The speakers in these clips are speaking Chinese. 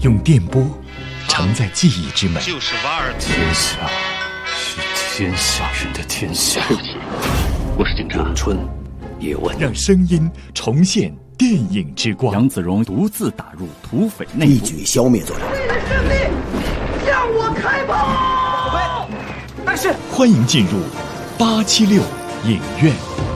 用电波承载记忆之美。 就是瓦尔。 天下是天下人的天下。 我是警察。 咏春，叶问， 让声音重现电影之光。 杨子荣独自打入土匪内部， 一举消灭作者。 你的胜利向我开炮！ 但是，欢迎进入876影院。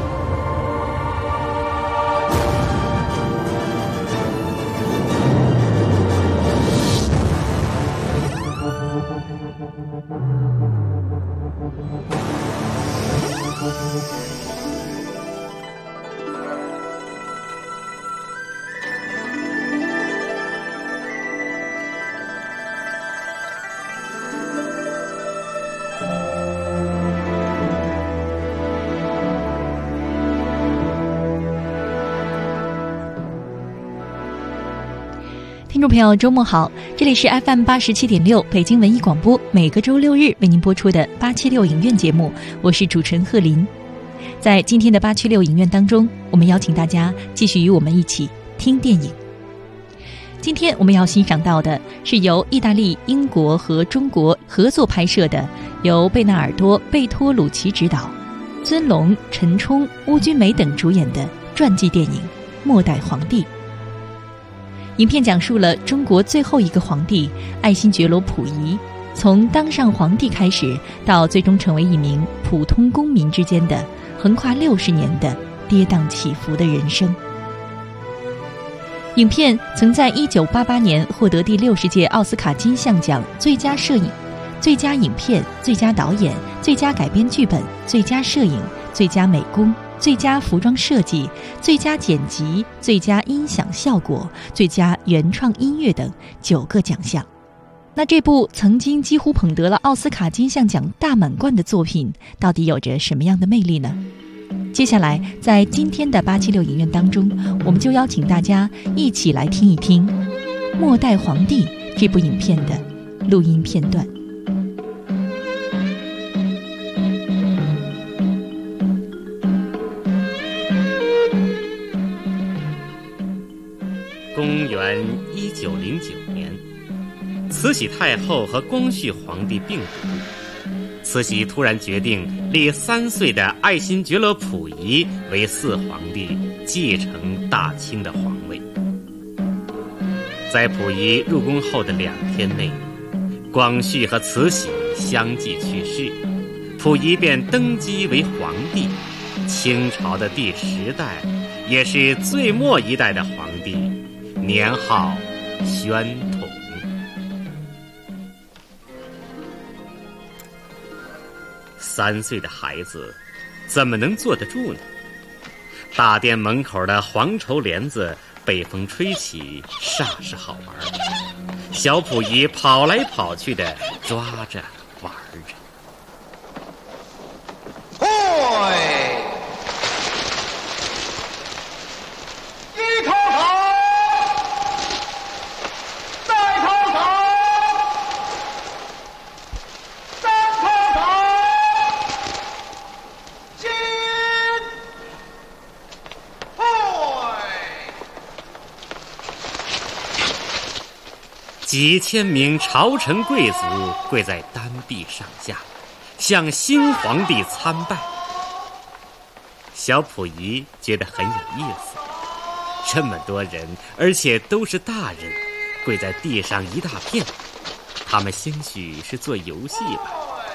听众朋友，周末好！这里是 FM87.6 北京文艺广播，每个周六日为您播出的876影院节目，我是主持人贺林。在今天的876影院当中，我们邀请大家继续与我们一起听电影。今天我们要欣赏到的是由意大利、英国和中国合作拍摄的，由贝纳尔多·贝托鲁奇执导，尊龙、陈冲、邬君梅等主演的传记电影《末代皇帝》。影片讲述了中国最后一个皇帝爱新觉罗溥仪从当上皇帝开始，到最终成为一名普通公民之间的横跨60年的跌宕起伏的人生。影片曾在1988年获得第60届奥斯卡金像奖最佳摄影、最佳影片、最佳导演、最佳改编剧本、最佳摄影、最佳美工、最佳服装设计、最佳剪辑、最佳音响效果、最佳原创音乐等9个奖项。那这部曾经几乎捧得了奥斯卡金像奖大满贯的作品，到底有着什么样的魅力呢？接下来在今天的876影院当中，我们就邀请大家一起来听一听《末代皇帝》这部影片的录音片段。 公元1909年，慈禧太后和光绪皇帝病笃，慈禧突然决定立3岁的爱新觉罗溥仪为4皇帝，继承大清的皇位。在溥仪入宫后的2天内，光绪和慈禧相继去世，溥仪便登基为皇帝，清朝的第10代，也是最末一代的皇帝，年号宣统。3岁的孩子怎么能坐得住呢？大殿门口的黄绸帘子被风吹起，煞是好玩。小溥仪跑来跑去的抓着玩着。 一头草，再头草，3头草，进会。 几千名朝臣贵族跪在丹壁上下，向新皇帝参拜。小溥仪觉得很有意思，这么多人，而且都是大人，跪在地上一大片，他们兴许是做游戏吧。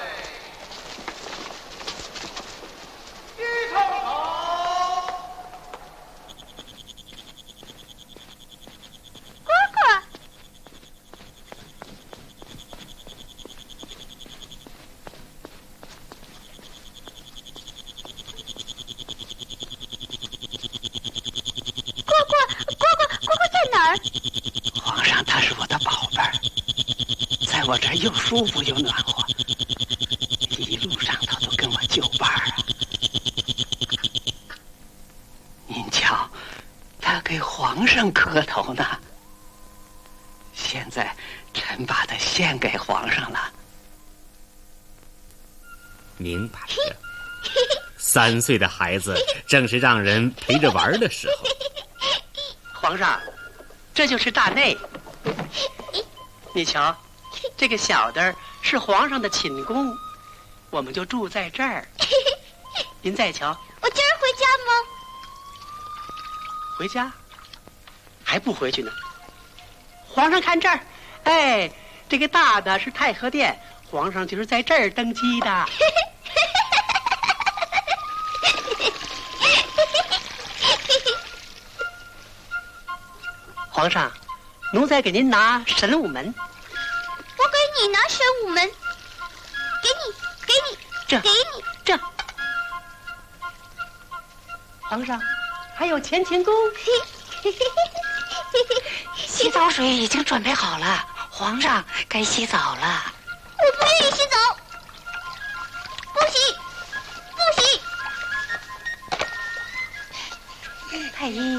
皇上他是我的宝贝儿，在我这儿又舒服又暖和，一路上他都跟我就伴儿啊。您瞧，他给皇上磕头呢。现在臣把他献给皇上了。 明摆着，3岁的孩子正是让人陪着玩的时候。 皇上，这就是大内， 你瞧，这个小的是皇上的寝宫，我们就住在这儿。您再瞧， 我今儿回家吗？ 回家？还不回去呢？皇上看这儿，哎，这个大的是太和殿，皇上就是在这儿登基的。皇上，奴才给您拿神武门。 我给你拿神武门，给你， 这给你。 这。皇上，还有乾清宫。 洗澡水已经准备好了，皇上该洗澡了。 我不愿意洗澡，不洗。 太医，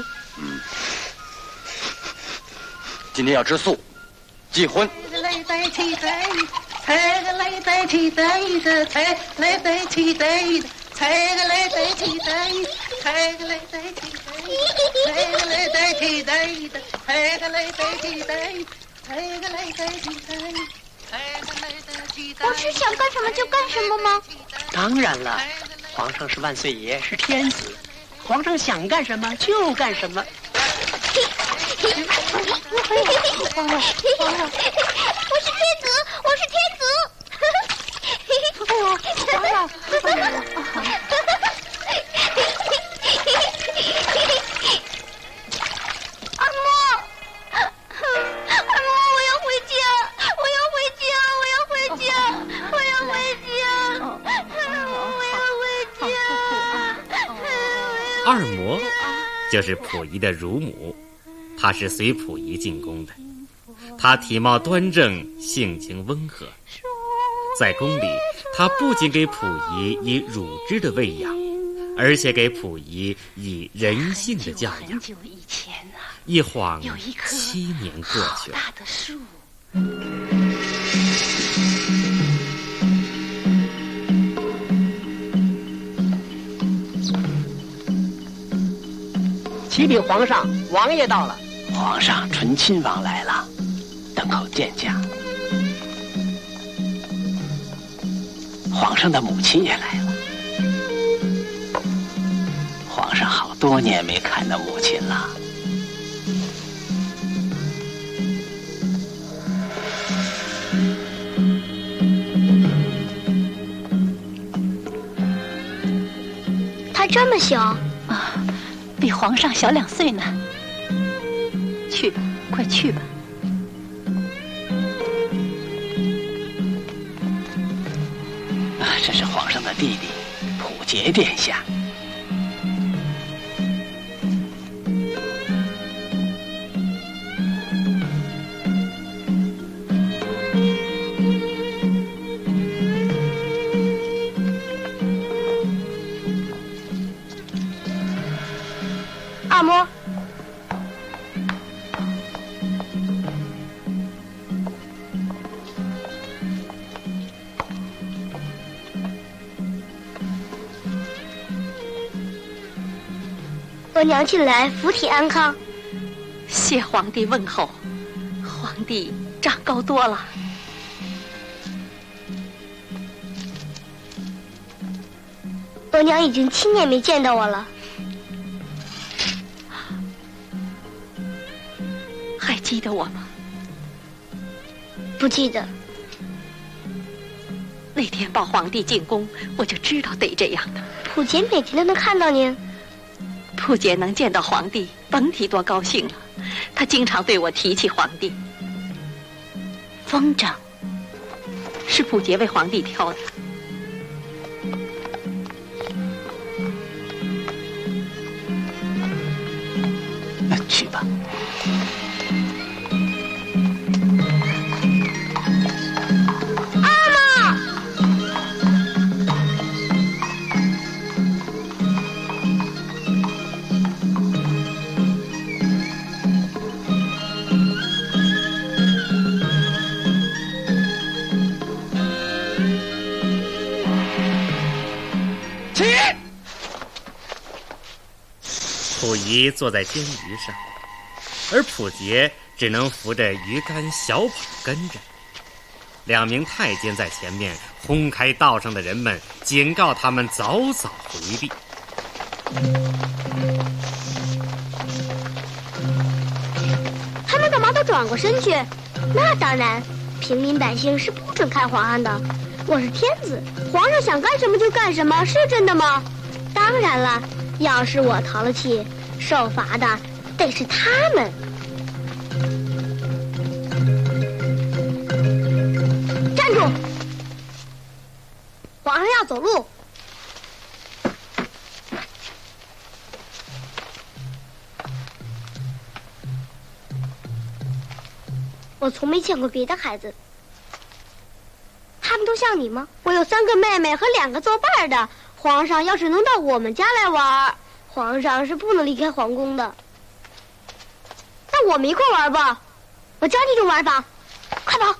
今天要吃素，忌荤。 来在起在，菜个来在起在的，菜来在起在的，菜个来在起在的，菜个来在起在的，菜个来在起在的，菜个来在起在的，菜个来在起在的，菜个来在起在的。 我是想干什么就干什么吗？ 当然了，皇上是万岁爷，是天子，皇上想干什么就干什么。 皇上，我是天子，我是天子。皇上，二嬷，我要回家，我要回家。 二嬷就是溥仪的乳母，她是随溥仪进宫的。她体貌端正，性情温和。在宫里，她不仅给溥仪以乳汁的喂养，而且给溥仪以人性的教养。 很久以前啊， 一晃有一棵 7年过去了。 好大的树。 启禀皇上，王爷到了。 皇上醇亲王来了，等候见驾。皇上的母亲也来了。皇上好多年没看到母亲了。 他这么小啊，比皇上小2岁呢。去吧，快去吧。 这是皇上的弟弟，溥杰殿下。 二嬷，我娘近来福体安康。 谢皇帝问候，皇帝长高多了。 我娘已经7年没见到我了。 还记得我吗？ 不记得。 那天抱皇帝进宫，我就知道得这样的。 溥杰每天都能看到您。 溥杰能见到皇帝，甭提多高兴了。他经常对我提起皇帝。风筝是溥杰为皇帝挑的。 去吧。 溥仪坐在监舆上，而溥杰只能扶着鱼竿小跑跟着。2名太监在前面轰开道上的人们，警告他们早早回避。 他们干嘛都转过身去？那当然，平民百姓是不准看皇上的。我是天子，皇上想干什么就干什么，是真的吗？当然了，要是我淘了气，受罚的得是他们。站住！皇上要走路。我从没见过别的孩子，他们都像你吗？我有3个妹妹和2个作伴的。皇上要是能到我们家来玩，皇上是不能离开皇宫的。那我们一块玩吧，我教你一种玩法，快跑！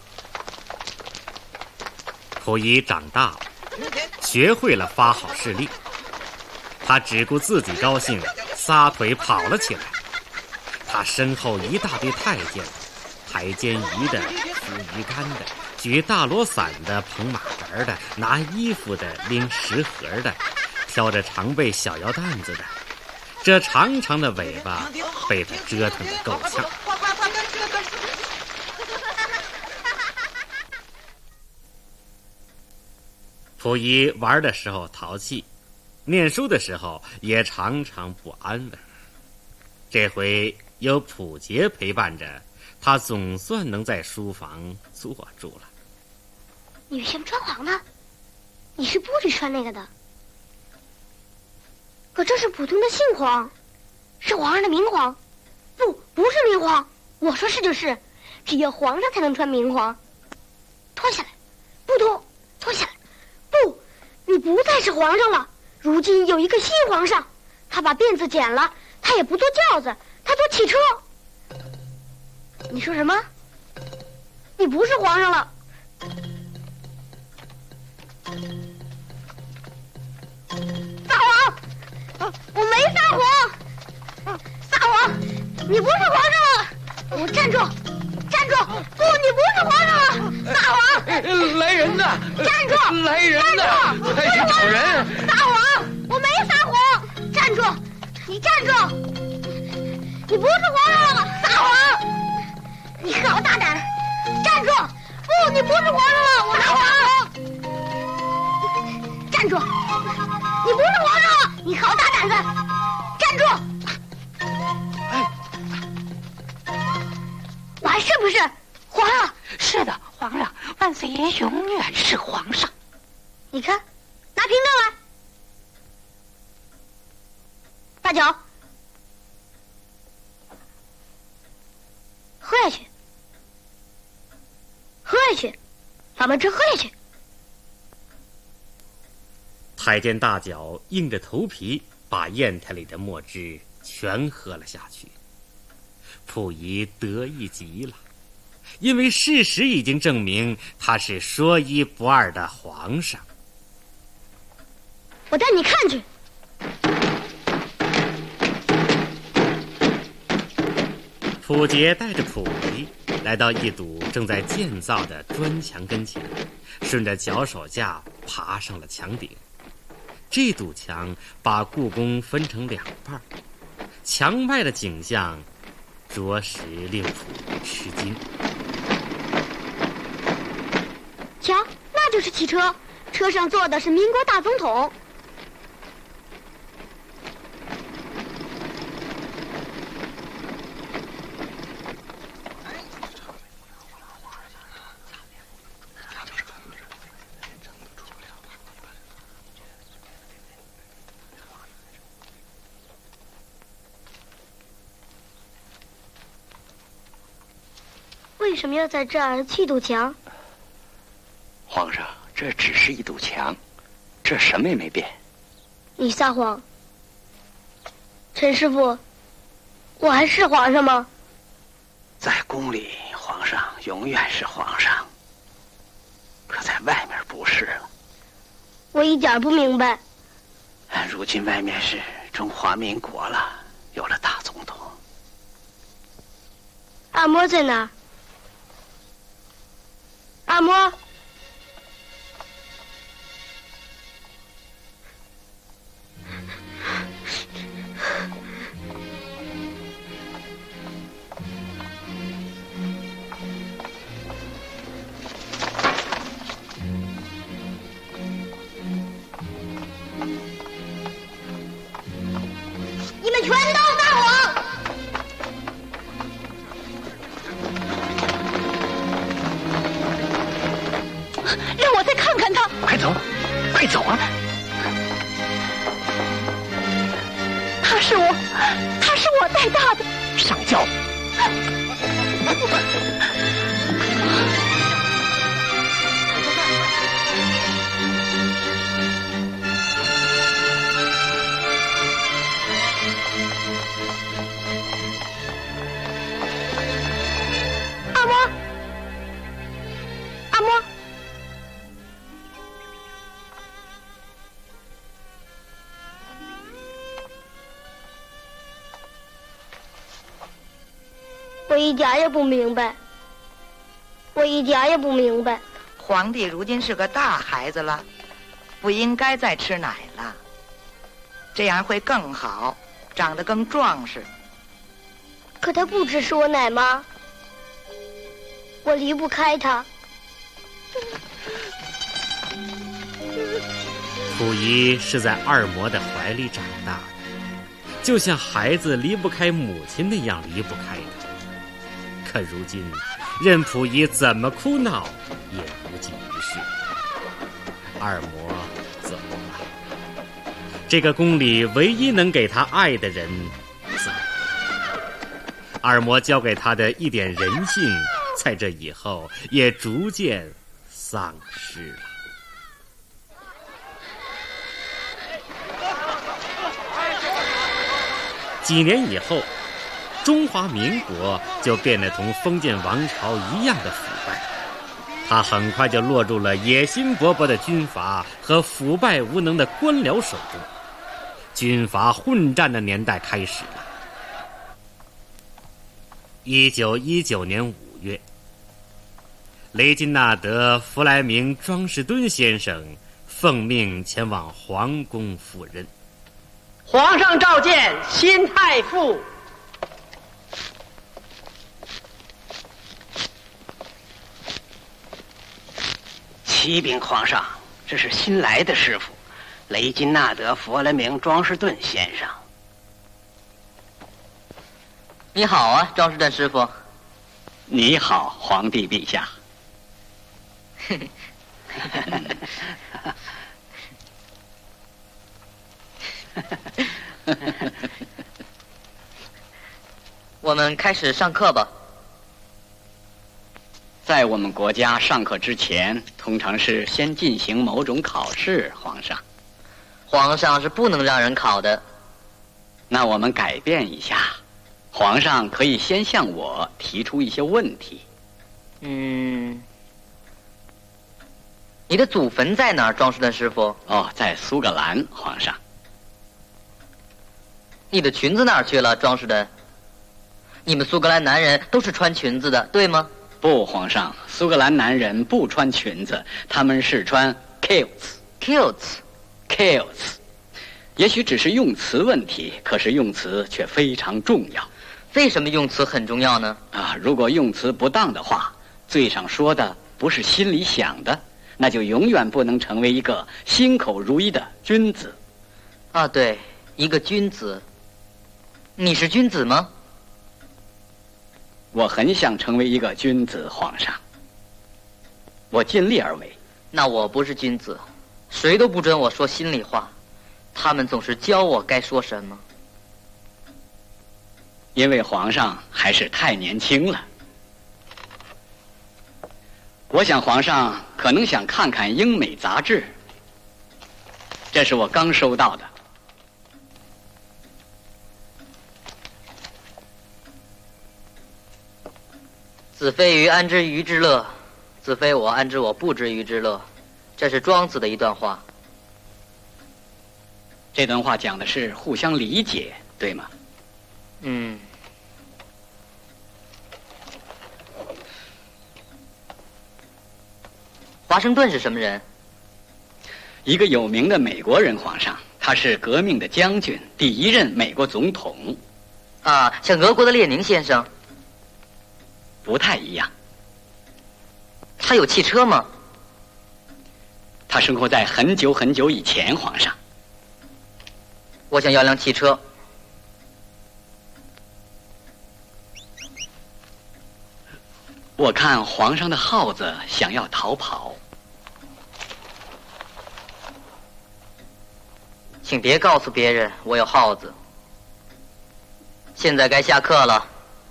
溥仪长大了，学会了发号施令，他只顾自己高兴，撒腿跑了起来。他身后一大堆太监，抬肩鱼的，扶鱼竿的，举大罗伞的，捧马杆的，拿衣服的，拎食盒的，挑着长背小腰担子的。这长长的尾巴被他折腾得够呛。溥仪玩的时候淘气，念书的时候也常常不安稳。这回有溥杰陪伴着，他总算能在书房坐住了。 你为什么穿黄呢？你是不许穿那个的。可这是普通的杏黄，是皇上的明黄。不是明黄。我说是就是，只有皇上才能穿明黄。脱下来，不脱，脱下来，不，你不再是皇上了。如今有一个新皇上，他把辫子剪了，他也不坐轿子，他坐汽车。你说什么？你不是皇上了。撒谎！我没撒谎。撒谎！你不是皇上了。我站住！站住！不，你不是皇上了。撒谎！ 来人呐！ 站住！ 来人呐！快去找人！ 撒谎！我没撒谎。站住！你站住！你不是皇上了。撒谎！你好大胆！站住！不，你不是皇上了。我撒谎！站住！你不是皇上了。你好大胆子！站住！我还是不是皇上？ 是的，皇上，万岁爷永远是皇上。 你看，拿凭证来。大酒，喝下去，喝下去，老们吃喝下去。 太监大脚硬着头皮把砚台里的墨汁全喝了下去。溥仪得意极了，因为事实已经证明他是说一不二的皇上。 我带你看去。 溥杰带着溥仪来到一堵正在建造的砖墙跟前，顺着脚手架爬上了墙顶。这堵墙把故宫分成2半，墙外的景象着实令溥仪吃惊。 瞧，那就是汽车，车上坐的是民国大总统。为什么要在这儿砌堵墙？ 皇上，这只是一堵墙，这什么也没变。 你撒谎。陈师傅，我还是皇上吗？ 在宫里，皇上永远是皇上，可在外面不是了。 我一点不明白。 如今外面是中华民国了，有了大总统。 阿嬷在哪？阿嬷。你们全都撒谎！ 让我再看看他。 快走，快走啊！ 他是我带大的。 上轿。 阿嬷，阿嬷。我一点也不明白，我一点也不明白。 皇帝如今是个大孩子了，不应该再吃奶了，这样会更好，长得更壮实。 可他不只是我奶妈，我离不开他。 溥仪是在二嬷的怀里长大的，就像孩子离不开母亲那样离不开他。可如今，任溥仪怎么哭闹也无济于事。二嬷走了，这个宫里唯一能给他爱的人走了。二嬷教给他的一点人性，在这以后也逐渐丧失了。几年以后，中华民国就变得同封建王朝一样的腐败，他很快就落入了野心勃勃的军阀和腐败无能的官僚手中，军阀混战的年代开始了。1919年5月，雷金纳德·弗莱明·庄士敦先生奉命前往皇宫赴任。 皇上召见新太傅。 启禀皇上，这是新来的师傅，雷金纳德·弗莱明·庄士敦先生。 你好啊，庄士敦师傅。 你好，皇帝陛下。 我们开始上课吧。 在我们国家上课之前，通常是先进行某种考试，皇上。 皇上是不能让人考的。 那我们改变一下，皇上可以先向我提出一些问题。 你的祖坟在哪儿，庄士敦师傅？ 哦，在苏格兰，皇上。 你的裙子哪儿去了，庄士敦？你们苏格兰男人都是穿裙子的，对吗？ 不，皇上，苏格兰男人不穿裙子，他们是穿 kilts。也许只是用词问题，可是用词却非常重要。 为什么用词很重要呢？ 如果用词不当的话，嘴上说的不是心里想的，那就永远不能成为一个心口如一的君子。 对，一个君子。你是君子吗？ 我很想成为一个君子，皇上。我尽力而为。 那我不是君子，谁都不准我说心里话，他们总是教我该说什么。 因为皇上还是太年轻了。我想皇上可能想看看英美杂志，这是我刚收到的。 子非鱼安知鱼之乐，子非我安知我不知鱼之乐。这是庄子的一段话。 这段话讲的是互相理解，对吗？ 华盛顿是什么人？ 一个有名的美国人皇上，他是革命的将军，第1任美国总统。 啊，像俄国的列宁先生。 不太一样。 他有汽车吗？ 他生活在很久很久以前，皇上。 我想要辆汽车。 我看皇上的耗子想要逃跑。 请别告诉别人我有耗子。现在该下课了。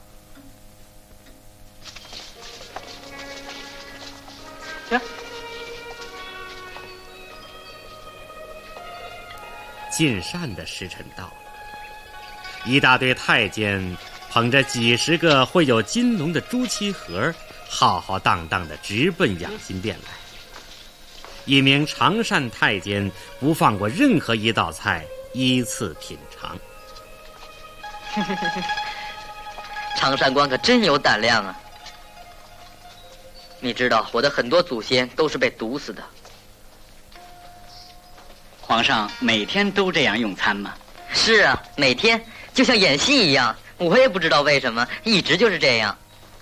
进膳的时辰到了，一大堆太监捧着几10个绘有金龙的朱漆盒，浩浩荡荡地直奔养心殿来。一名常膳太监不放过任何一道菜，依次品尝。 常膳官可真有胆量啊！你知道我的很多祖先都是被毒死的。 皇上每天都这样用餐吗？ 是啊，每天就像演戏一样，我也不知道为什么，一直就是这样。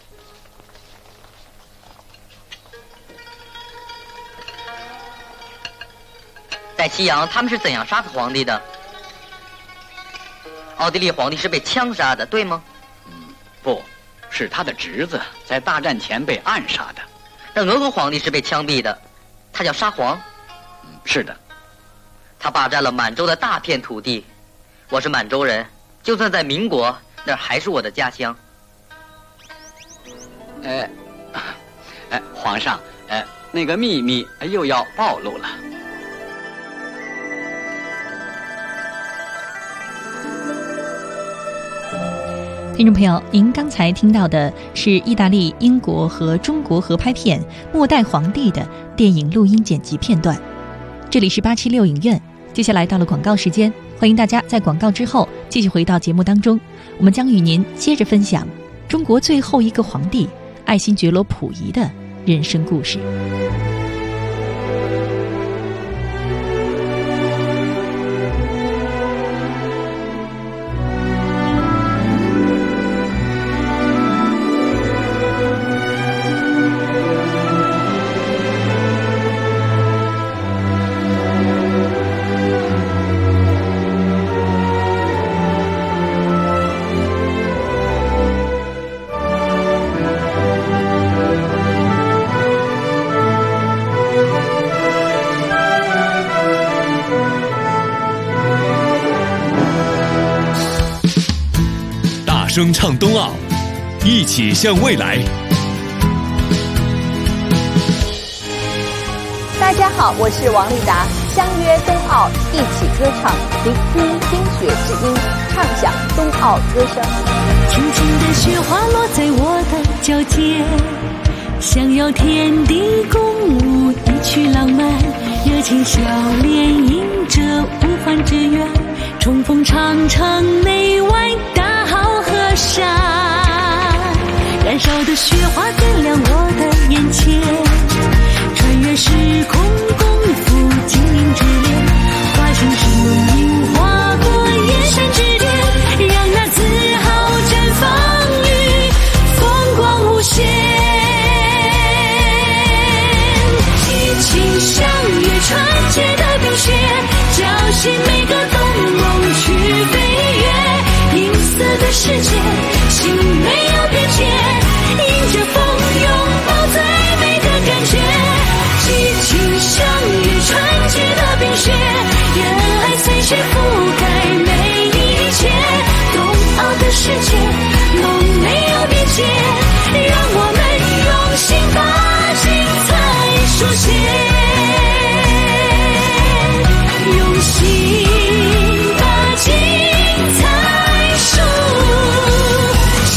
在西洋，他们是怎样杀死皇帝的？奥地利皇帝是被枪杀的，对吗？ 不，是他的侄子在大战前被暗杀的。 那俄国皇帝是被枪毙的，他叫沙皇。 是的。 他霸占了满洲的大片土地，我是满洲人，就算在民国，那还是我的家乡。 皇上，那个秘密又要暴露了。 听众朋友，您刚才听到的是意大利、英国和中国合拍片《末代皇帝》的电影录音剪辑片段。这里是876影院。接下来到了广告时间，欢迎大家在广告之后继续回到节目当中，我们将与您接着分享中国最后一个皇帝爱新觉罗溥仪的人生故事。 声唱冬奥，一起向未来。 大家好，我是王丽达，相约冬奥，一起歌唱，聆听冰雪之音，畅享冬奥歌声。 轻轻的雪花落在我的脚尖，想要天地共舞一曲浪漫，热情笑脸迎着无欢之远，冲锋长城内外大好河山，燃烧的雪花点亮我的眼前，穿越时空共赴精灵之恋，化身生命划过燕山之巅，让那自豪绽放于风光无限。激情像越纯洁的冰雪，叫醒每个动梦去飞跃，银色的世界心没有边界，迎着风拥抱最美的感觉，激情像越纯洁的冰雪，热爱随时覆盖每一切，冬奥的世界梦没有边界，让我们用心把精彩书写，用心把精彩书写。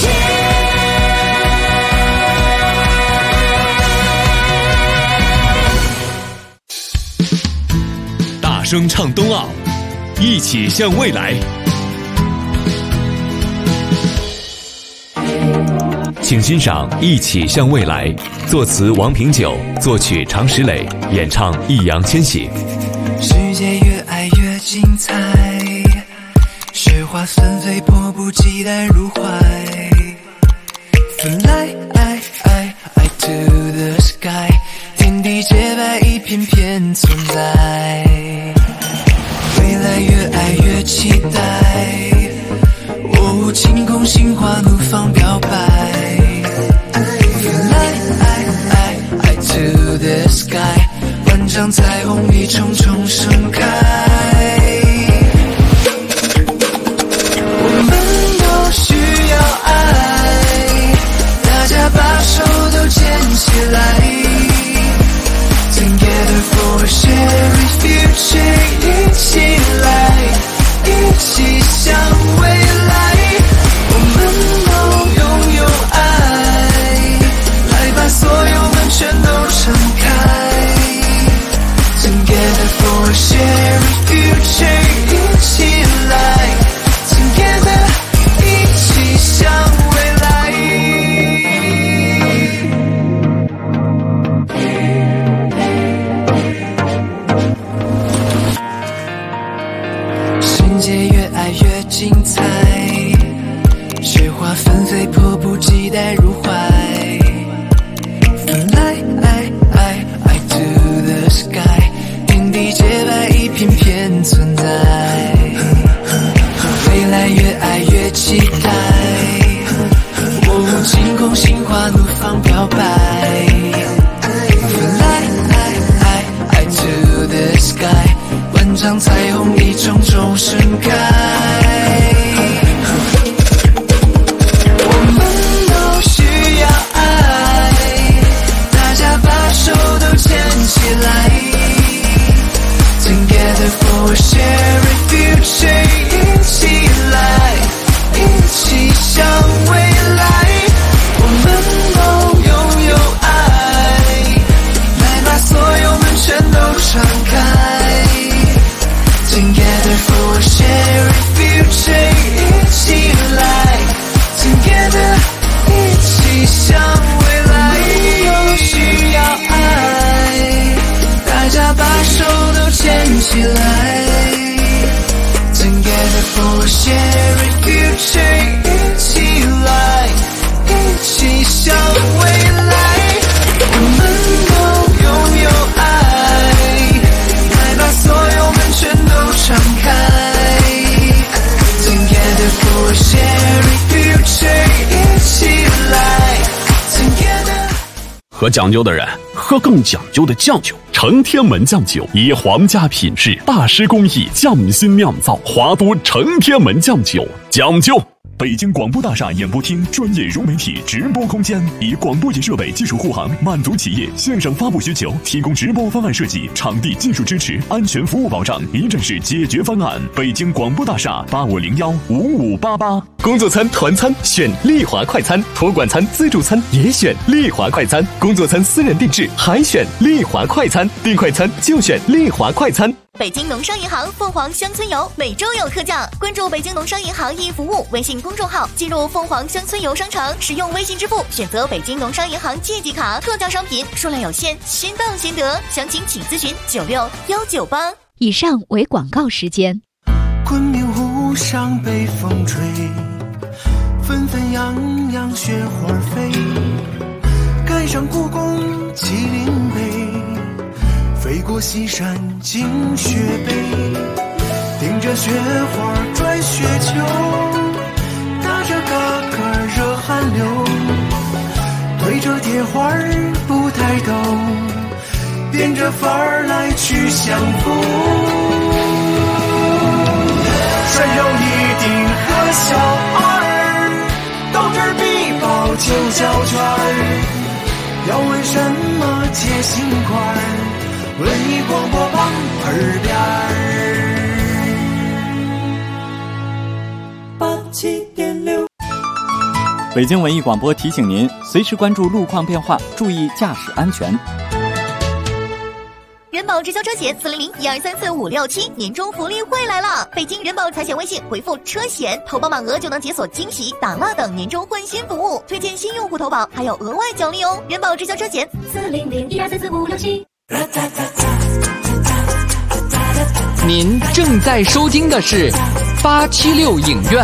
大声唱冬奥，一起向未来。 请欣赏《一起向未来》，作词王平久，作曲常石磊，演唱易烊千玺。 世界越爱越精彩，雪花纷飞，迫不及待入怀。Fly to the sky， 天地洁白，一片片存在。未来越爱越期待，哦，晴空心花怒放表白。Fly to the sky， 万丈彩虹一重重盛开。我们都需要爱，大家把手都牵起来。Together for a shared future， 一起来，一起向未来。我们都拥有爱，来把所有门全都敞开。Together for a shared future， 一起来 Together， 一起向未来。世界越爱越精彩，雪花纷飞，迫不及待入怀。Fly to the sky， 天地洁白，一片片存在。未来越爱越期待，哦，晴空心花怒放表白。Fly to the sky， 万丈彩虹一重重盛开。我们都需要爱，大家把手都牵起来。Together for a shared future， 一起来，一起向未来。我们都拥有爱，来把所有门全都敞开。Together for a shared future， 一起来 Together， 一起向未来。都需要爱，大家把手都牵起来。Together for a shared future， 一起来，一起向未来。我们都拥有爱，来把所有门全都敞开。Together for a shared future， 一起来 Together。 喝讲究的人喝更讲究的酱酒，承天门酱酒以皇家品质、大师工艺匠心酿造，华都承天门酱酒讲究。 北京广播大厦演播厅专业融媒体直播空间，以广播节设备技术护航，满足企业线上发布需求，提供直播方案设计、场地技术支持、安全服务保障，一站式解决方案。北京广播大厦85015588。 工作餐、团餐选丽华快餐，托管餐、自助餐也选丽华快餐，工作餐私人定制还选丽华快餐，订快餐就选丽华快餐。 北京农商银行凤凰乡村游每周有特价，关注北京农商银行易服务微信公众号，进入凤凰乡村游商城，使用微信支付，选择北京农商银行借记卡，特价商品数量有限，先到先得，详情请咨询96198。 以上为广告时间。 昆明湖上北风吹，纷纷扬扬雪花飞，赶上故宫麒麟碑，飞过西山惊雪北，顶着雪花转雪球，打着嘎嘎热汗流，对着铁花不抬头，变着法儿来去相逢。山上一定和小儿，斗智必报9小圈儿。要问什么解心块，文艺广播榜耳边87.6。 北京文艺广播提醒您，随时关注路况变化，注意驾驶安全。 人保直销车险400-1234-567年终福利会来了！北京人保财险微信回复车险，投保满额就能解锁惊喜、打蜡等年终换新服务，推荐新用户投保还有额外奖励哦！人保直销车险400-1234-567。 您正在收听的是876影院。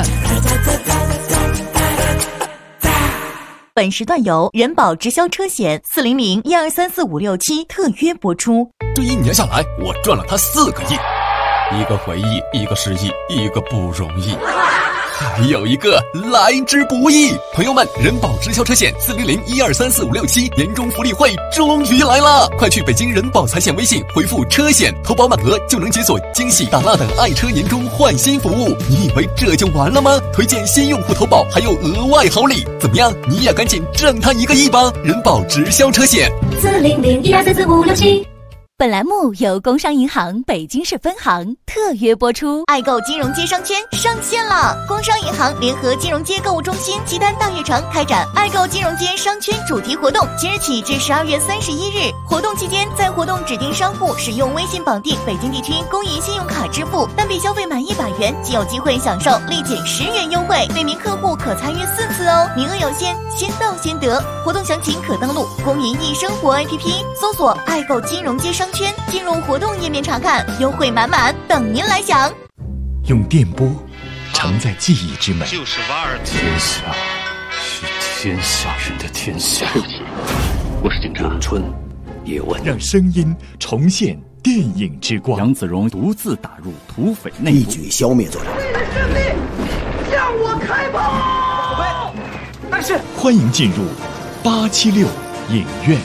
本时段由人保直销车险400-1234-567特约播出。 这1年下来，我赚了他4个亿，一个回忆，一个失忆，一个不容易，还有一个来之不易。朋友们，人保直销车险400-1234-567年终福利会终于来了！快去北京人保财险微信回复车险，投保满额就能解锁惊喜、打蜡等爱车年终换新服务。你以为这就完了吗？推荐新用户投保还有额外好礼，怎么样？你也赶紧挣他1个亿吧！人保直销车险 400-1234-567。本栏目由工商银行北京市分行特约播出。爱购金融街商圈上线了！工商银行联合金融街购物中心西单大悦城开展爱购金融街商圈主题活动，即日起至12月31日。活动期间，在活动指定商户使用微信绑定北京地区公银信用卡支付，单笔消费满100元即有机会享受立减10元优惠，每名客户可参与4次哦，名额有限，先到先得。活动详情可登录公银易生活 APP， 搜索爱购金融街商圈，进入活动页面查看，优惠满满，等您来享。 用电波承载记忆之美， 就是瓦尔特。 天下是天下人的天下。 对不起，我是警察。 咏春叶问， 让声音重现电影之光。 杨子荣独自打入土匪内部， 一举消灭罪人。 胜利，向我开炮！ 但是，欢迎进入876影院。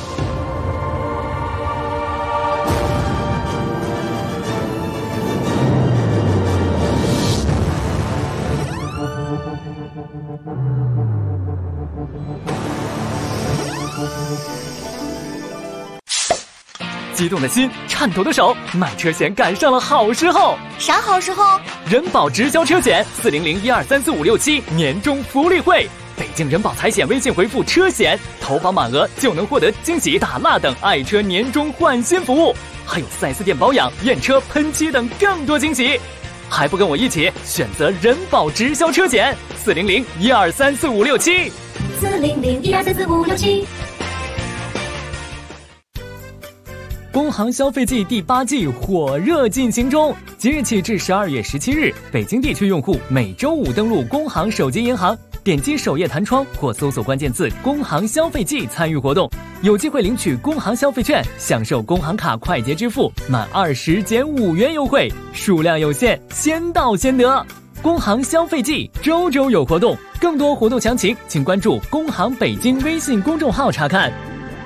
激动的心，颤抖的手，买车险赶上了好时候。 啥好时候？ 人保直销车险400-1234-567年终福利会，北京人保财险微信回复车险，投保满额就能获得惊喜、打蜡等爱车年终换新服务，还有4S店保养、验车、喷漆等更多惊喜。还不跟我一起选择人保直销车险400-1234-567。 400-1234-567。 工行消费季第8季火热进行中，即日起至12月17日，北京地区用户每周5登录工行手机银行，点击首页弹窗或搜索关键字“工行消费季”参与活动，有机会领取工行消费券，享受工行卡快捷支付满20减5元优惠，数量有限，先到先得。工行消费季周周有活动，更多活动详情请关注工行北京微信公众号查看。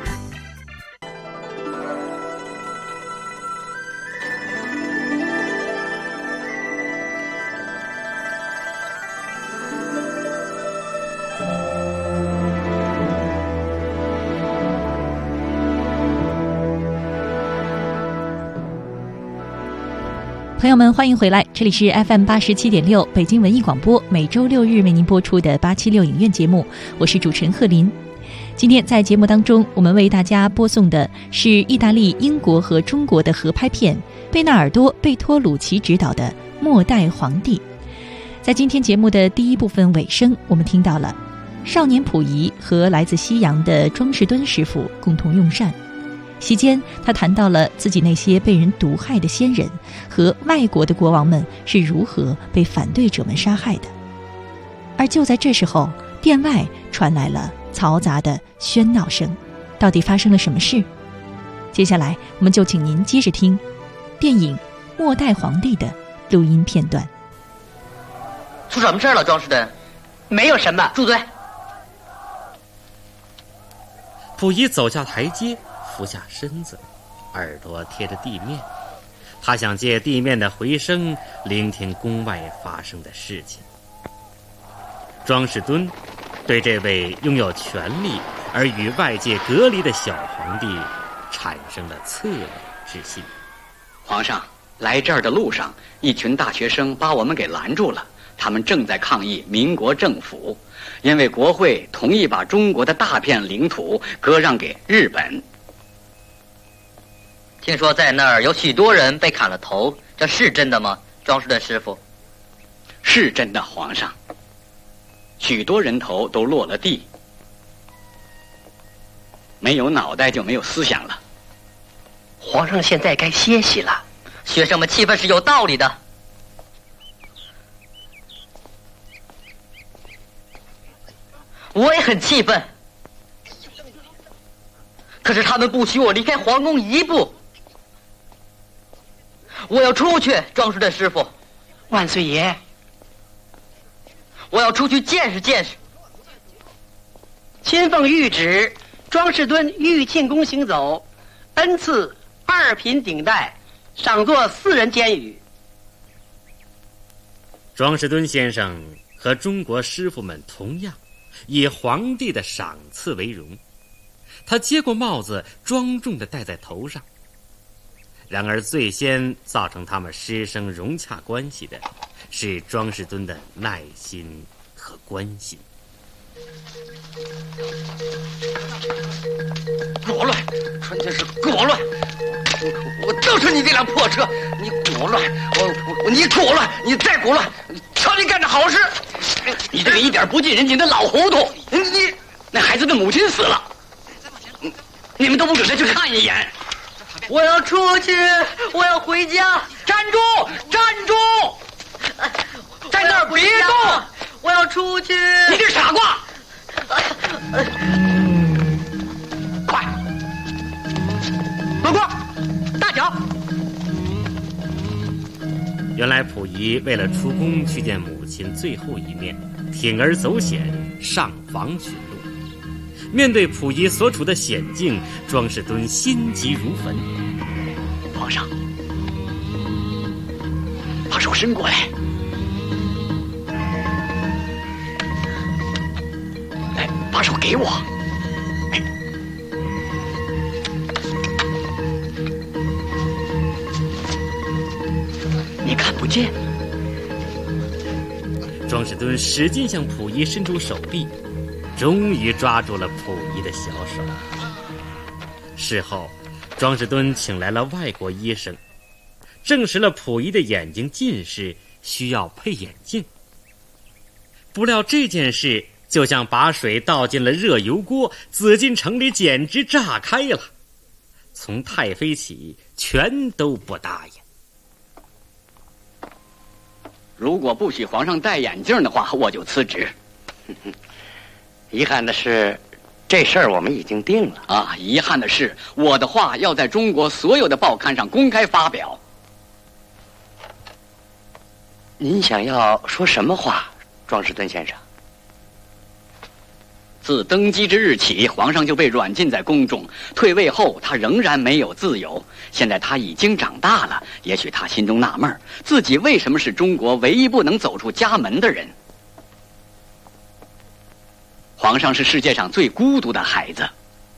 朋友们，欢迎回来，这里是 FM 87.6北京文艺广播，每周6日为您播出的876影院节目，我是主持人贺林。今天在节目当中，我们为大家播送的是意大利、英国和中国的合拍片，贝纳尔多·贝托鲁奇执导的《末代皇帝》。在今天节目的第一部分尾声，我们听到了少年溥仪和来自西洋的庄士敦师傅共同用膳。席间，他谈到了自己那些被人毒害的先人和外国的国王们是如何被反对者们杀害的。而就在这时候，殿外传来了嘈杂的喧闹声，到底发生了什么事？接下来，我们就请您接着听电影《末代皇帝》的录音片段。 出什么事了，庄士敦？ 没有什么， 住嘴！ 溥仪走下台阶，俯下身子，耳朵贴着地面，他想借地面的回声聆听宫外发生的事情。庄士敦对这位拥有权力而与外界隔离的小皇帝产生了侧脸之心。 皇上，来这儿的路上，一群大学生把我们给拦住了，他们正在抗议民国政府，因为国会同意把中国的大片领土割让给日本。 听说在那儿有许多人被砍了头，这是真的吗？庄士顿师傅。 是真的，皇上。许多人头都落了地，没有脑袋就没有思想了。 皇上现在该歇息了。 学生们气愤是有道理的。我也很气愤，可是他们不许我离开皇宫一步。我要出去，庄士顿师傅。 万岁爷， 我要出去见识见识。 亲奉谕旨，庄士敦欲进宫行走，恩赐2品顶戴，赏作4人监狱。 庄士敦先生和中国师傅们同样以皇帝的赏赐为荣，他接过帽子，庄重地戴在头上。然而最先造成他们师生融洽关系的是庄士敦的耐心和关心。 国乱，纯粹是国乱！我就是你这辆破车，你国乱！你国乱，你再国乱！瞧你干的好事！ 你这个一点不近人情的老糊涂！ 你那孩子的母亲死了，你们都不准再去看一眼。 我要出去，我要回家！ 站住！站住！在那儿别动！ 我要出去！ 你这傻瓜！快！ 罗锅，大脚！ 原来溥仪为了出宫去见母亲最后一面，铤而走险上房寻路。面对溥仪所处的险境，庄士敦心急如焚。 皇上，把手伸过来。来，把手给我。你看不见。 庄士敦使劲向溥仪伸出手臂，终于抓住了溥仪的小手。事后，庄士敦请来了外国医生，证实了溥仪的眼睛近视，需要配眼镜。不料这件事就像把水倒进了热油锅，紫禁城里简直炸开了。从太妃起，全都不答应。 如果不许皇上戴眼镜的话，我就辞职。 遗憾的是，这事儿我们已经定了啊！遗憾的是，我的话要在中国所有的报刊上公开发表。 您想要说什么话，庄士敦先生？ 自登基之日起，皇上就被软禁在宫中。退位后，他仍然没有自由。现在他已经长大了，也许他心中纳闷，自己为什么是中国唯一不能走出家门的人。皇上是世界上最孤独的孩子。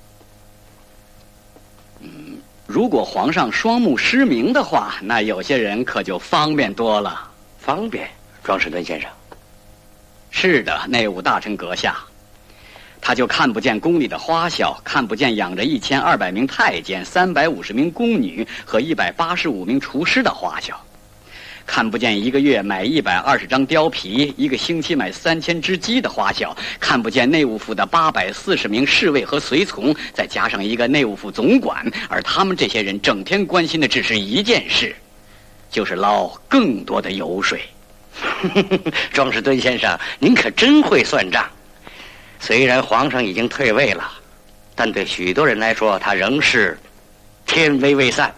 如果皇上双目失明的话，那有些人可就方便多了。 方便，庄士敦先生？ 是的，内务大臣阁下。他就看不见宫里的花销，看不见养着1200名太监、350名宫女和185名厨师的花销，看不见一个月买120张貂皮，一个星期买3000只鸡的花销，看不见内务府的840名侍卫和随从，再加上一个内务府总管，而他们这些人整天关心的只是一件事，就是捞更多的油水。 庄士敦先生，您可真会算账。虽然皇上已经退位了，但对许多人来说，他仍是天威未散。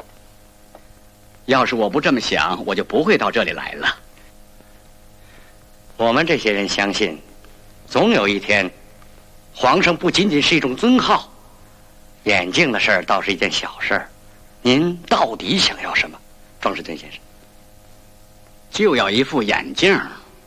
要是我不这么想，我就不会到这里来了。 我们这些人相信，总有一天，皇上不仅仅是一种尊号，眼镜的事儿倒是一件小事儿。您到底想要什么，庄士敦先生？ 就要一副眼镜。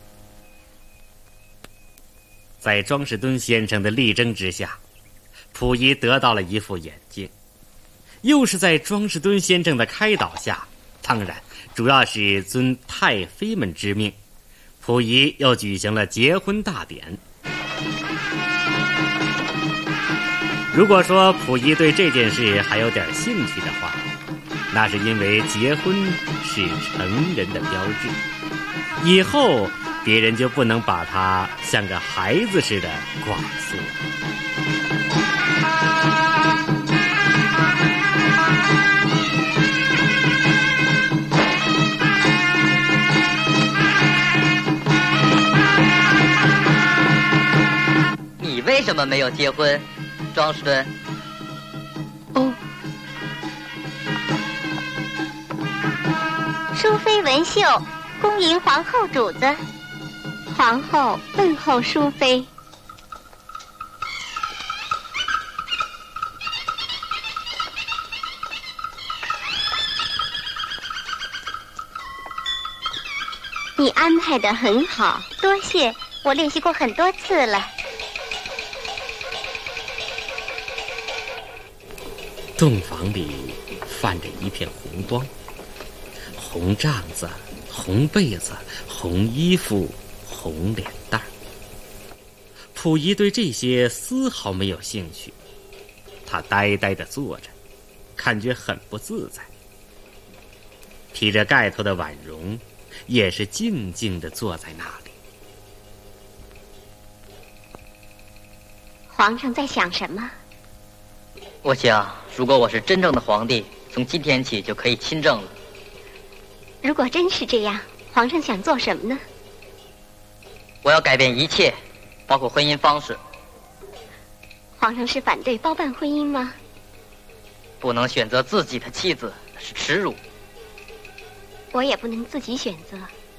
在庄士敦先生的力争之下，溥仪得到了一副眼镜。又是在庄士敦先生的开导下，当然主要是遵太妃们之命，溥仪又举行了结婚大典。 如果说溥仪对这件事还有点兴趣的话，那是因为结婚是成人的标志，以后别人就不能把他像个孩子似的管束。 你为什么没有结婚，庄士敦？ 哦，淑妃文绣，恭迎皇后主子。皇后问候淑妃。你安排得很好，多谢，我练习过很多次了。 洞房里泛着一片红光，红帐子、红被子、红衣服、红脸蛋。溥仪对这些丝毫没有兴趣，他呆呆地坐着，感觉很不自在。披着盖头的婉容也是静静地坐在那里。 皇上在想什么？ 我想，如果我是真正的皇帝，从今天起就可以亲政了。 如果真是这样，皇上想做什么呢？ 我要改变一切，包括婚姻方式。 皇上是反对包办婚姻吗？ 不能选择自己的妻子是耻辱。 我也不能自己选择。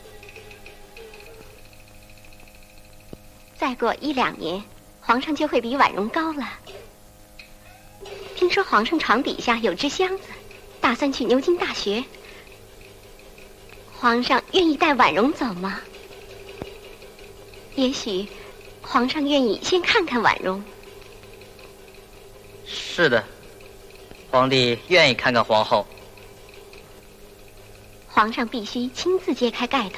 再过1-2年，皇上就会比婉容高了。听说皇上床底下有只箱子，打算去牛津大学。皇上愿意带婉容走吗？也许皇上愿意先看看婉容。 是的，皇帝愿意看看皇后。 皇上必须亲自揭开盖头。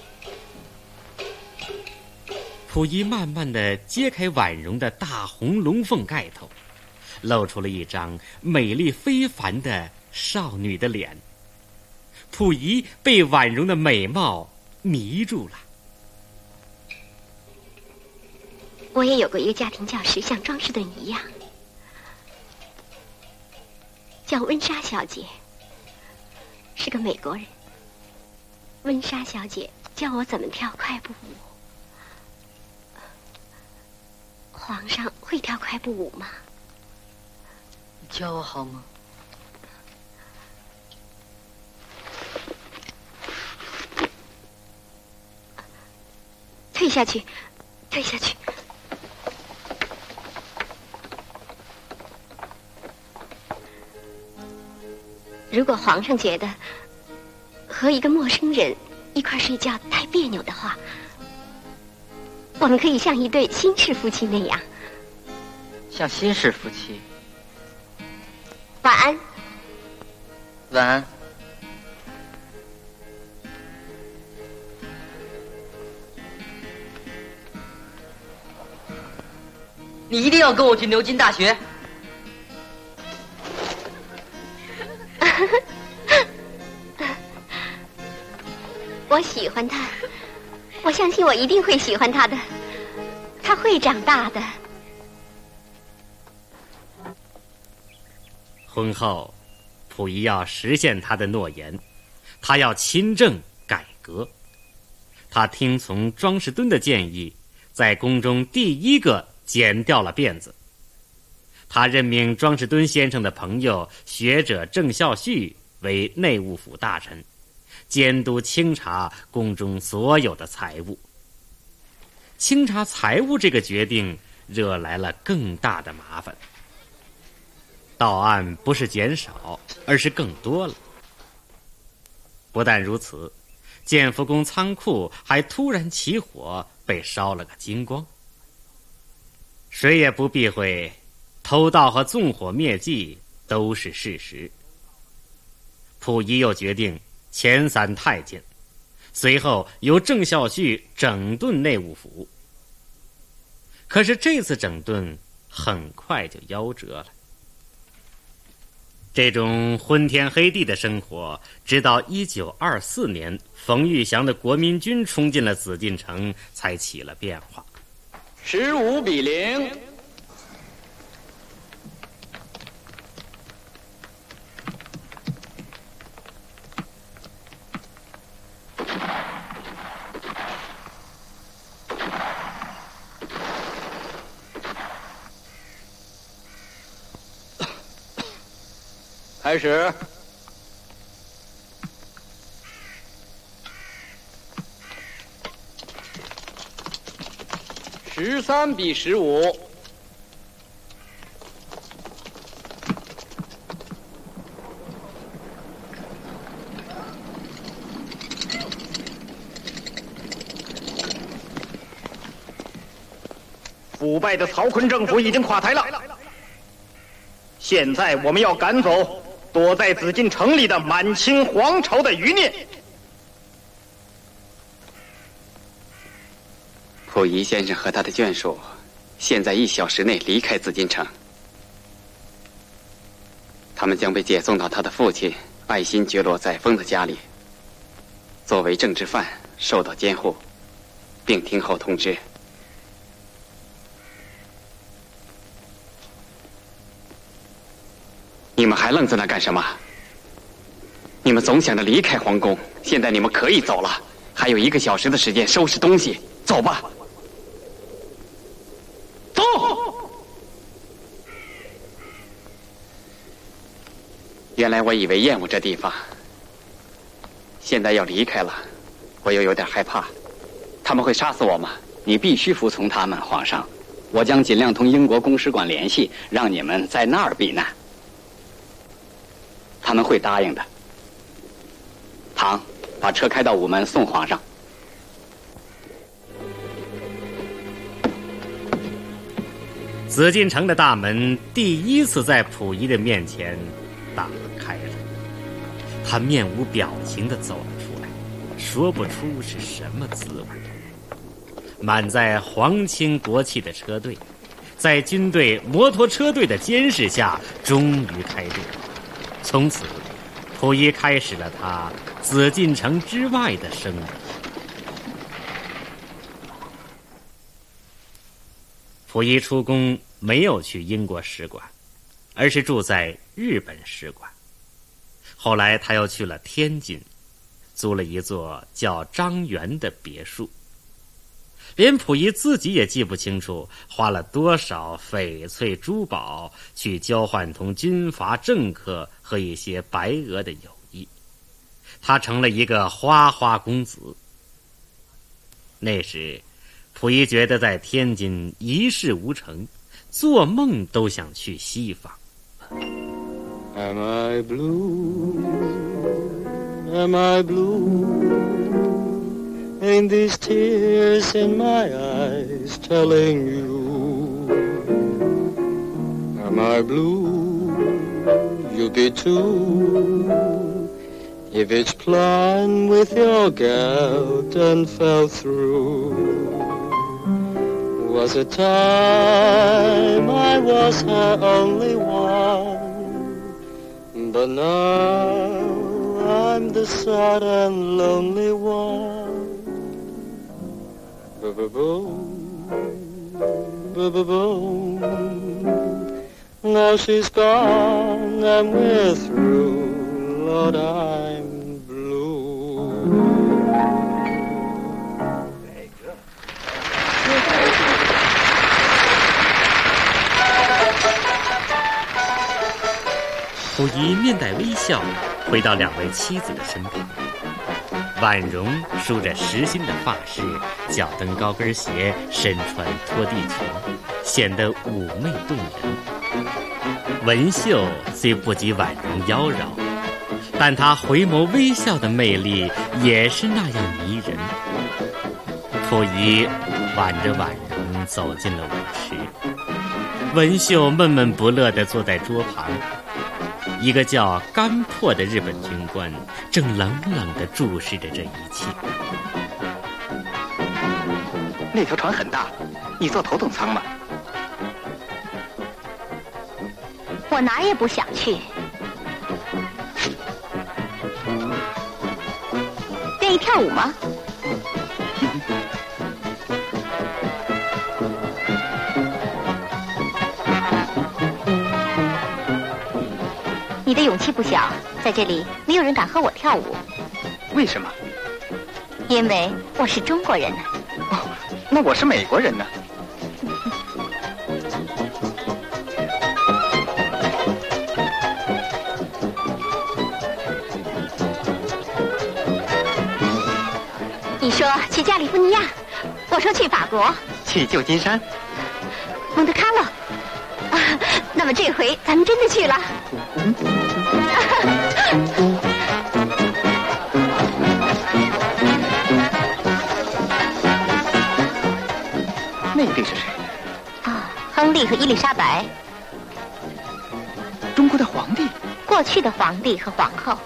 溥仪慢慢地揭开婉容的大红龙凤盖头，露出了一张美丽非凡的少女的脸。溥仪被婉容的美貌迷住了。 我也有过一个家庭教师，像庄士敦一样，叫温莎小姐，是个美国人。温莎小姐教我怎么跳快步舞。皇上会跳快步舞吗？ 教我好吗？ 退下去，退下去。如果皇上觉得和一个陌生人一块睡觉太别扭的话，我们可以像一对新式夫妻那样。 像新式夫妻。 晚安。 晚安。你一定要跟我去牛津大学。 我喜欢他，我相信我一定会喜欢他的，他会长大的。 婚后，溥仪要实现他的诺言，他要亲政改革。他听从庄士敦的建议，在宫中第一个剪掉了辫子。他任命庄士敦先生的朋友学者郑孝胥为内务府大臣，监督清查宫中所有的财物。清查财物这个决定惹来了更大的麻烦。盗案不是减少，而是更多了。不但如此，建福宫仓库还突然起火，被烧了个精光。谁也不避讳，偷盗和纵火灭迹都是事实。溥仪又决定遣散太监，随后由郑孝胥整顿内务府。可是这次整顿很快就夭折了。这种昏天黑地的生活，直到1924年，冯玉祥的国民军冲进了紫禁城，才起了变化。 15比0。开始。13比15。 腐败的曹锟政府已经垮台了，现在我们要赶走躲在紫禁城里的满清皇朝的余孽。 溥仪先生和他的眷属，现在1小时内离开紫禁城。他们将被解送到他的父亲爱新觉罗载沣的家里，作为政治犯受到监护，并听候通知。你们还愣在那干什么？你们总想着离开皇宫，现在你们可以走了，还有1个小时的时间收拾东西，走吧。走。原来我以为厌恶这地方，现在要离开了，我又有点害怕。他们会杀死我吗？ 你必须服从他们，皇上。我将尽量同英国公使馆联系，让你们在那儿避难。他们会答应的。唐，把车开到午门送皇上。 紫禁城的大门第一次在溥仪的面前打开了，他面无表情地走了出来，说不出是什么滋味。满载皇亲国戚的车队，在军队摩托车队的监视下，终于开动。从此，溥仪开始了他紫禁城之外的生活。溥仪出宫没有去英国使馆，而是住在日本使馆。后来他又去了天津，租了一座叫张园的别墅。连溥仪自己也记不清楚花了多少翡翠珠宝去交换同军阀政客和一些白俄的友谊，他成了一个花花公子。那时溥仪觉得在天津一事无成，做梦都想去西方。 Am I blue? Am I blue? Ain't these tears in my eyes telling you? Am I blue? You be too. If it's planned with your gout and fell through, was a time I was her only one, but now I'm the sad and lonely one. Boom, boom. Now she's gone and we're through. Lord, I'm blue. Very good. 溥仪面带微笑回到两位妻子的身边。婉容梳着实心的发饰，脚蹬高跟鞋，身穿拖地裙，显得妩媚动人。文秀虽不及婉容妖娆，但她回眸微笑的魅力也是那样迷人。溥仪挽着婉容走进了舞池，文秀闷闷不乐地坐在桌旁。一个叫甘破的日本军官正冷冷地注视着这一切。 那条船很大，你坐头等舱吧。 我哪儿也不想去。愿意跳舞吗？你的勇气不小，在这里没有人敢和我跳舞。 为什么？ 因为我是中国人呢。 哦，那我是美国人呢。 你说去加利福尼亚，我说去法国， 去旧金山， 蒙特卡洛。那么这回咱们真的去了。 那对是谁？ 亨利和伊丽莎白。 中国的皇帝？ 过去的皇帝和皇后。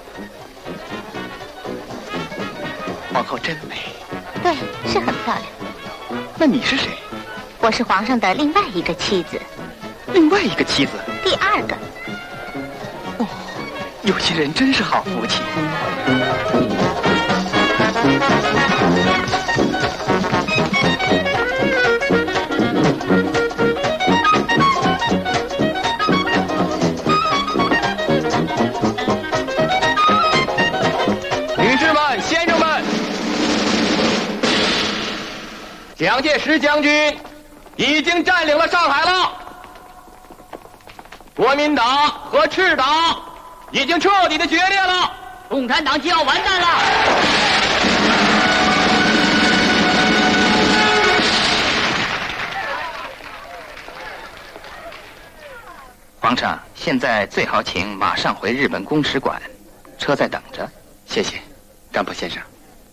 皇后真美。 对，是很漂亮。 那你是谁？ 我是皇上的另外一个妻子。 另外一个妻子？ 第二个。 哦，有些人真是好福气。 女士们、先生们，蒋介石将军已经占领了上海了。国民党和赤党已经彻底的决裂了， 共产党就要完蛋了。 皇上，现在最好请马上回日本公使馆，车在等着。 谢谢，占卜先生。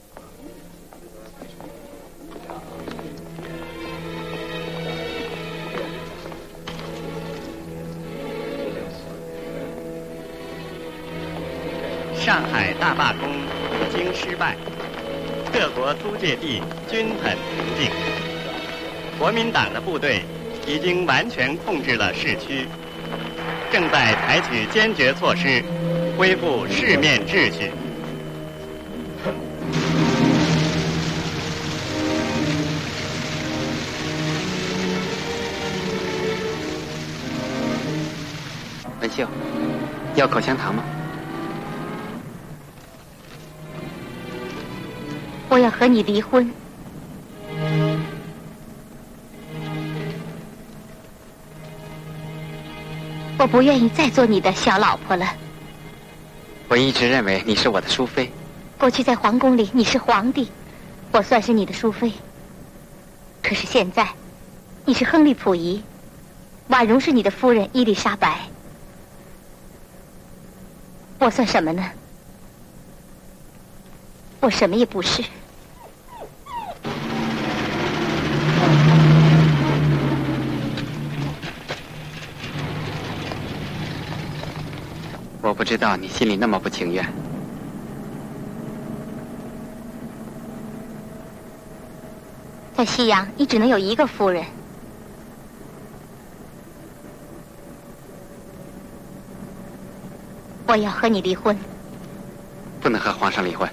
上海大罢工已经失败，各国租界地均很平静，国民党的部队已经完全控制了市区，正在采取坚决措施，恢复市面秩序。 文秀，要口香糖吗？ 我要和你离婚。我不愿意再做你的小老婆了。 我一直认为你是我的淑妃。 过去在皇宫里你是皇帝，我算是你的淑妃。可是现在，你是亨利溥仪，婉容是你的夫人伊丽莎白。我算什么呢？我什么也不是。 我不知道你心里那么不情愿。 在西洋，你只能有一个夫人。我要和你离婚。 不能和皇上离婚。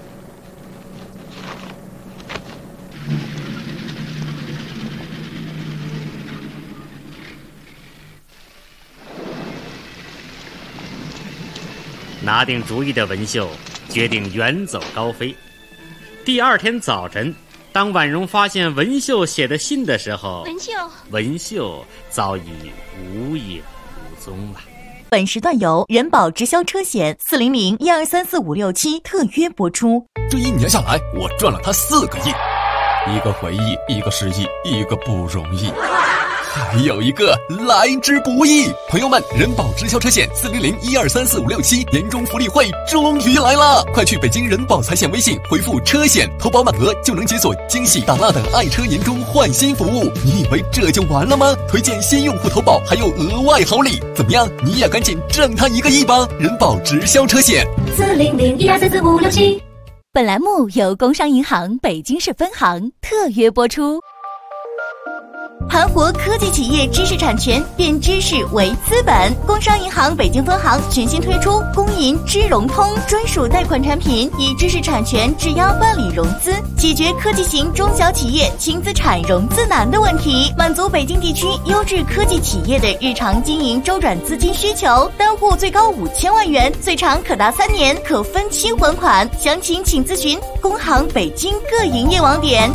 拿定主意的文秀决定远走高飞。第二天早晨，当婉容发现文秀写的信的时候，文秀早已无影无踪了。 本时段由人保直销车险400-1234567特约播出。 这1年下来，我赚了他4个亿，一个回忆，一个失忆，一个不容易。还有一个来之不易，朋友们，人保直销车险400-1234567年终福利会终于来了！快去北京人保财险微信回复车险，投保满额就能解锁惊喜打蜡的爱车年终换新服务。你以为这就完了吗？推荐新用户投保还有额外好礼，怎么样？你也赶紧挣他1个亿吧！人保直销车险 400-1234567。本栏目由工商银行北京市分行特约播出。 盘活科技企业知识产权，变知识为资本。工商银行北京分行全新推出工银知融通专属贷款产品，以知识产权质押办理融资，解决科技型中小企业轻资产融资难的问题，满足北京地区优质科技企业的日常经营周转资金需求。单户最高5000万元，最长可达3年，可分期还款。详情请咨询工行北京各营业网点。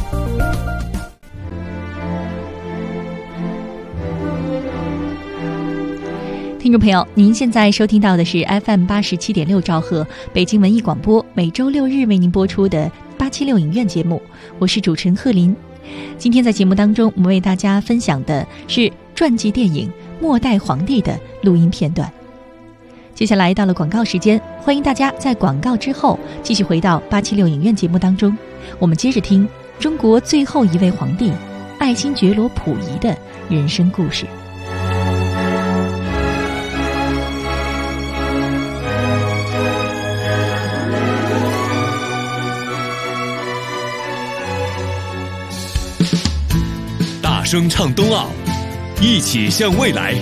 听众朋友，您现在收听到的是 FM 87.6兆赫北京文艺广播，每周6日为您播出的876影院节目，我是主持人贺林。今天在节目当中，我们为大家分享的是传记电影《末代皇帝》的录音片段。接下来到了广告时间，欢迎大家在广告之后继续回到876影院节目当中，我们接着听中国最后一位皇帝爱新觉罗溥仪的人生故事。 大声唱冬奥，一起向未来。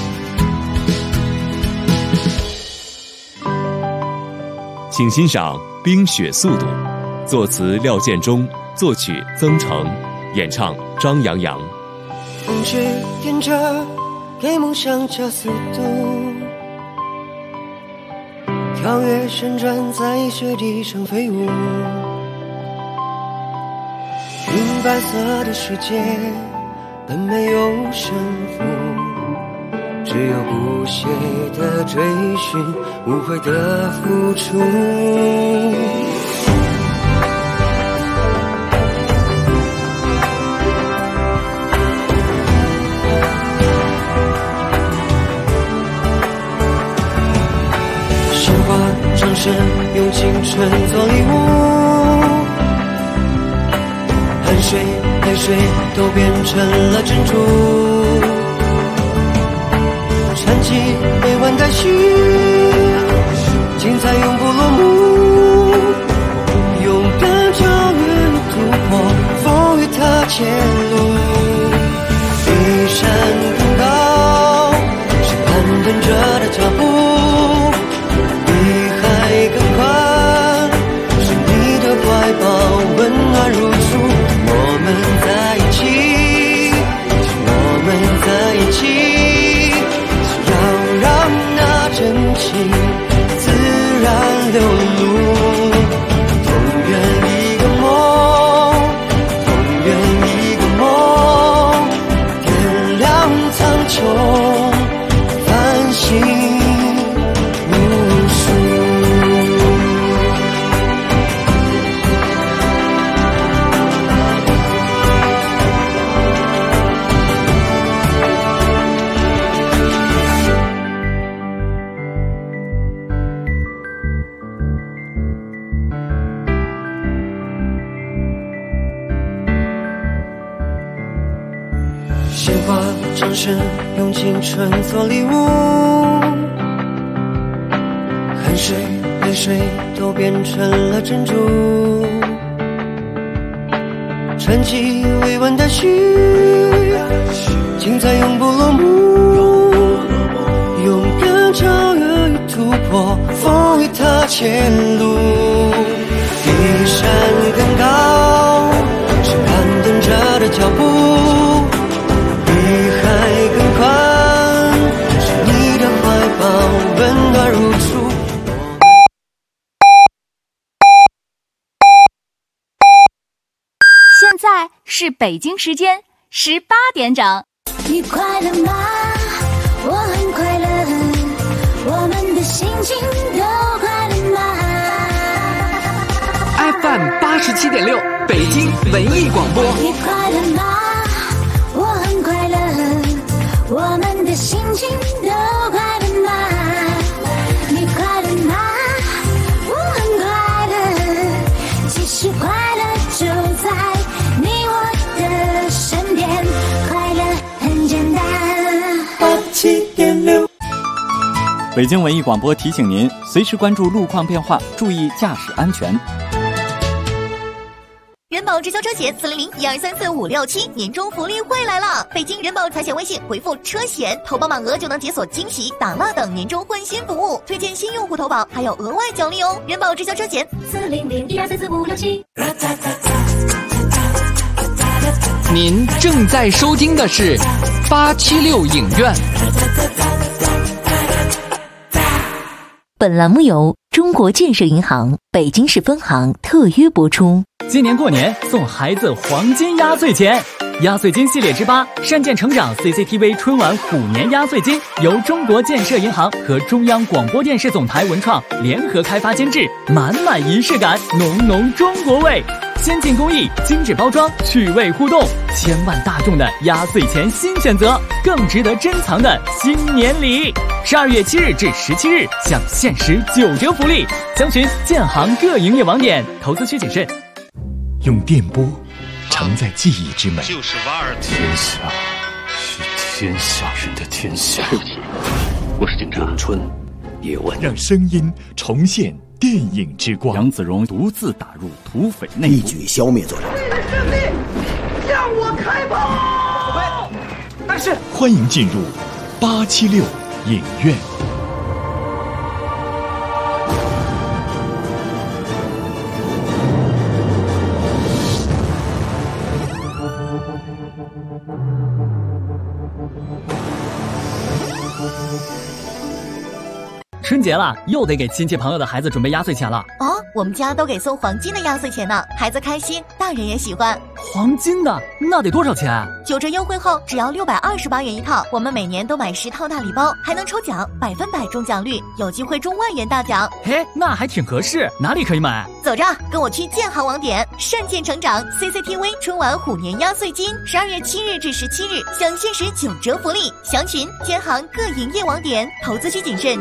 请欣赏《冰雪速度》，作词廖建中，作曲曾诚，演唱张阳阳。 风雪点着，给梦想加速度，跳跃旋转在雪地上飞舞，银白色的世界本没有胜负，只有不懈的追寻，无悔的付出。鲜花掌声用青春做礼物，汗水泪水都变成了珍珠，传奇未完待续，精彩永不落幕，勇敢超越突破，风雨踏前路，比山更高是攀登者的脚步，比海更宽是你的怀抱，温暖如初。我们在一起，我们在一起，要让那真情自然流露。同圆一个梦，同圆一个梦，点亮苍穹，繁星无数。鲜花掌声用青春做礼物，汗水泪水都变成了珍珠，传奇未完待续，精彩永不落幕，勇敢超越与突破，风雨踏前路，比山更高是攀登者的脚步， 现在是北京时间18点整。 你快乐吗？我很快乐，我们的心情都快乐吗 ？FM 87.6，北京文艺广播。 你快乐吗？我很快乐，我们的心情都快乐吗？你快乐吗？我很快乐，其实快乐就在你我的身边，快乐很简单。87.6， 北京文艺广播提醒您，随时关注路况变化，注意驾驶安全。 人保直销车险400-1234-567年终福利会来了！北京人保财险微信回复车险，投保满额就能解锁惊喜、打蜡等年终换新服务，推荐新用户投保还有额外奖励哦！人保直销车险 400-1234-567。 您正在收听的是876影院。 本栏目由中国建设银行北京市分行特约播出。 今年过年送孩子黄金压岁钱，压岁金系列之8善建成长 CCTV 春晚虎年压岁金由中国建设银行和中央广播电视总台文创联合开发监制，满满仪式感，浓浓中国味，先进工艺，精致包装，趣味互动，千万大众的压岁钱新选择，更值得珍藏的新年礼。12月7日至17日享限时9折福利，详询建行各营业网点，投资需谨慎。 用电波承载记忆之美， 就是瓦尔。天下是天下人的天下。 对不起，我是警察。咏春，叶问， 让声音重现电影之光。 杨子荣独自打入土匪内部， 一举消灭作者。 为了胜利，向我开炮！ 但是，欢迎进入876影院。 春节了，又得给亲戚朋友的孩子准备压岁钱了。 哦，我们家都给送黄金的压岁钱呢，孩子开心，大人也喜欢。 黄金的那得多少钱 ？9折优惠后只要628元一套。我们每年都买10套大礼包，还能抽奖，100%中奖率，有机会中万元大奖。 嘿，那还挺合适，哪里可以买？ 走着，跟我去建行网点，善建成长 CCTV 春晚虎年压岁金，12月7日至17日享限时9折福利，详询建行各营业网点，投资需谨慎。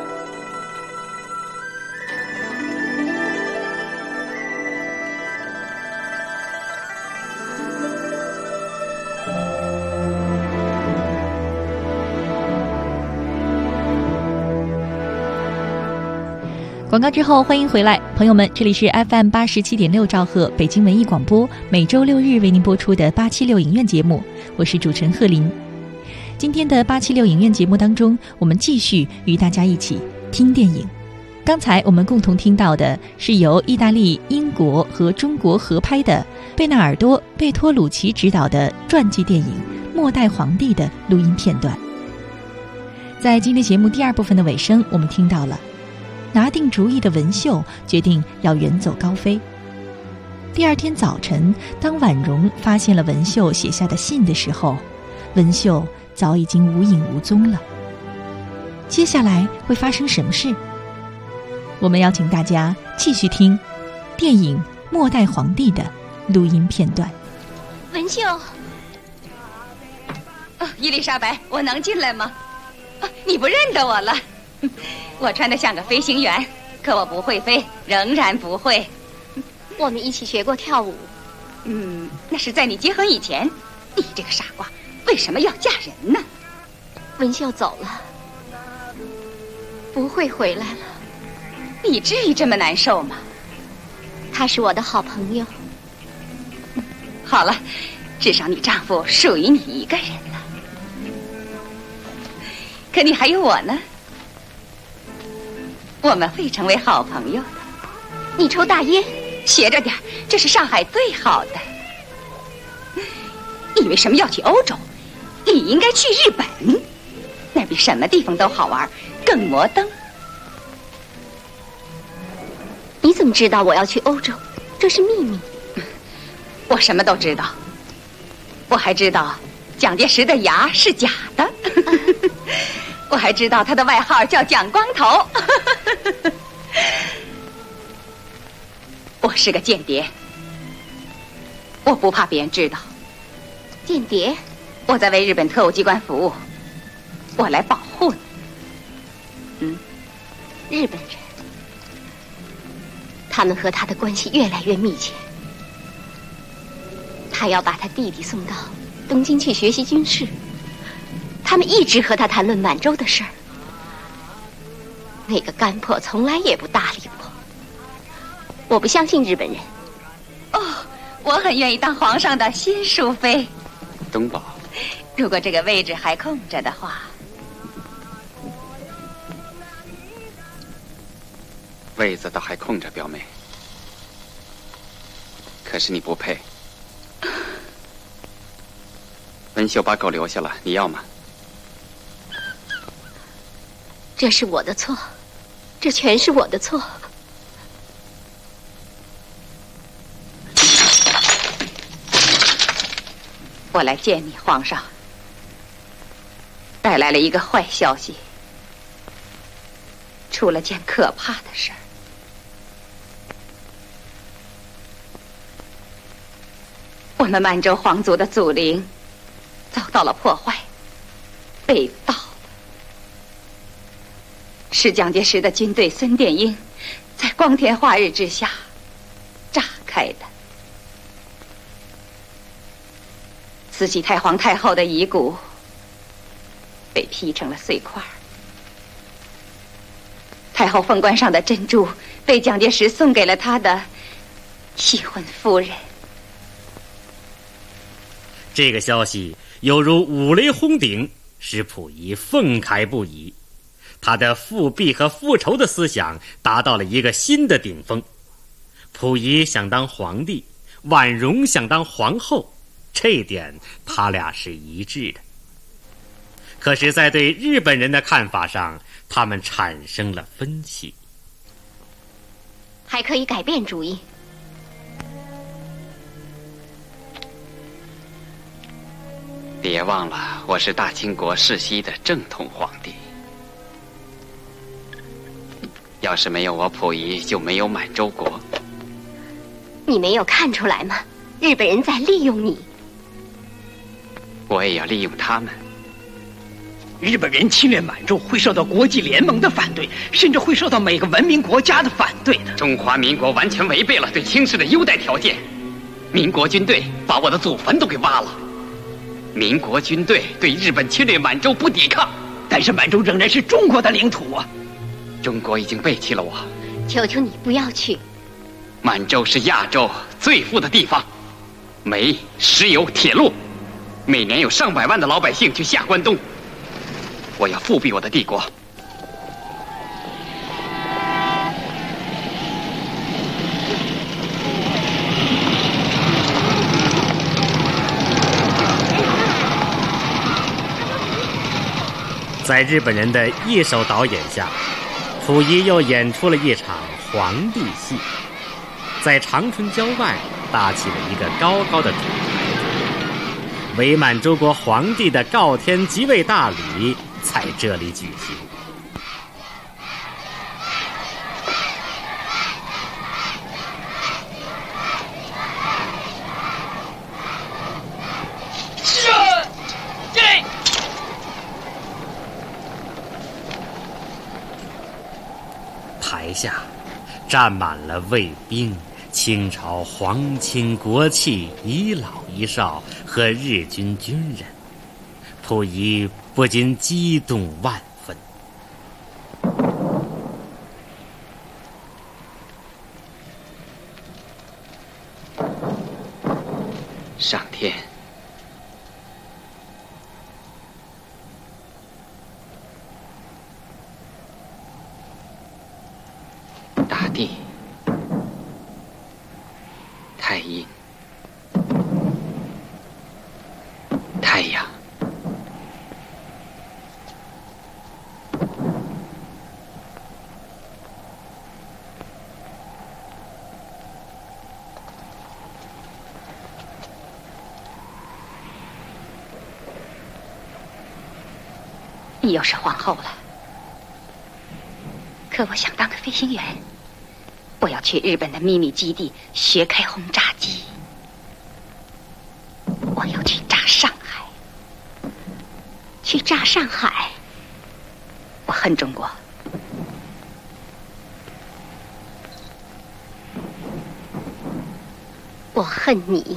广告之后欢迎回来，朋友们，这里是 FM 87.6兆赫北京文艺广播，每周6日为您播出的876影院节目，我是主持人贺林。今天的876影院节目当中，我们继续与大家一起听电影。刚才我们共同听到的是由意大利、英国和中国合拍的贝纳尔多·贝托鲁奇执导的传记电影《末代皇帝》的录音片段。在今天节目第2部分的尾声，我们听到了拿定主意的文秀决定要远走高飞。第2天早晨，当婉容发现了文秀写下的信的时候，文秀早已经无影无踪了。接下来会发生什么事？我们邀请大家继续听电影《末代皇帝》的录音片段。 文秀， 伊丽莎白，我能进来吗？你不认得我了？我穿得像个飞行员，可我不会飞，仍然不会。 我们一起学过跳舞。 那是在你结婚以前。你这个傻瓜，为什么要嫁人呢？ 文秀走了，不会回来了。 你至于这么难受吗？ 他是我的好朋友。 好了，至少你丈夫属于你一个人了。可你还有我呢。我们会成为好朋友的。 你抽大烟， 学着点，这是上海最好的。你为什么要去欧洲？你应该去日本，那比什么地方都好玩，更摩登。 你怎么知道我要去欧洲？这是秘密。 我什么都知道。我还知道蒋介石的牙是假的。我还知道他的外号叫蒋光头。我是个间谍，我不怕别人知道。 间谍？ 我在为日本特务机关服务，我来保护你。 日本人，他们和他的关系越来越密切。他要把他弟弟送到东京去学习军事，他们一直和他谈论满洲的事儿。那个干破从来也不搭理我。我不相信日本人。 我很愿意当皇上的新淑妃。 东宝， 如果这个位置还空着的话， 位子倒还空着，表妹。可是你不配。文秀把狗留下了，你要吗？ 这是我的错，这全是我的错。 我来见你，皇上，带来了一个坏消息，出了件可怕的事儿。我们满洲皇族的祖陵遭到了破坏，被盗。是蒋介石的军队孙殿英在光天化日之下炸开的。慈禧太皇太后的遗骨被劈成了碎块，太后凤冠上的珍珠被蒋介石送给了他的新婚夫人。 这个消息犹如五雷轰顶，使溥仪愤慨不已。他的复辟和复仇的思想达到了一个新的顶峰。溥仪想当皇帝，婉容想当皇后，这一点他俩是一致的。可是在对日本人的看法上，他们产生了分歧。 还可以改变主意。 别忘了，我是大清国世袭的正统皇帝。要是没有我溥仪，就没有满洲国。 你没有看出来吗？日本人在利用你。 我也要利用他们。 日本人侵略满洲会受到国际联盟的反对，甚至会受到每个文明国家的反对的。 中华民国完全违背了对清室的优待条件。民国军队把我的祖坟都给挖了。民国军队对日本侵略满洲不抵抗， 但是满洲仍然是中国的领土啊。 中国已经背弃了我， 求求你不要去。 满洲是亚洲最富的地方，煤、石油、铁路，每年有上百万的老百姓去下关东。我要复辟我的帝国。 在日本人的一手导演下，溥仪又演出了一场皇帝戏，在长春郊外搭起了一个高高的土台，伪满洲国皇帝的诰天即位大礼在这里举行。台下站满了卫兵、清朝皇亲国戚、一老一少和日军军人，溥仪不禁激动万分。 上天，大地，太阴，太阳， 你又是皇后了，可我想当个飞行员。我要去日本的秘密基地学开轰炸机，我要去炸上海。 去炸上海？ 我恨中国。 我恨你。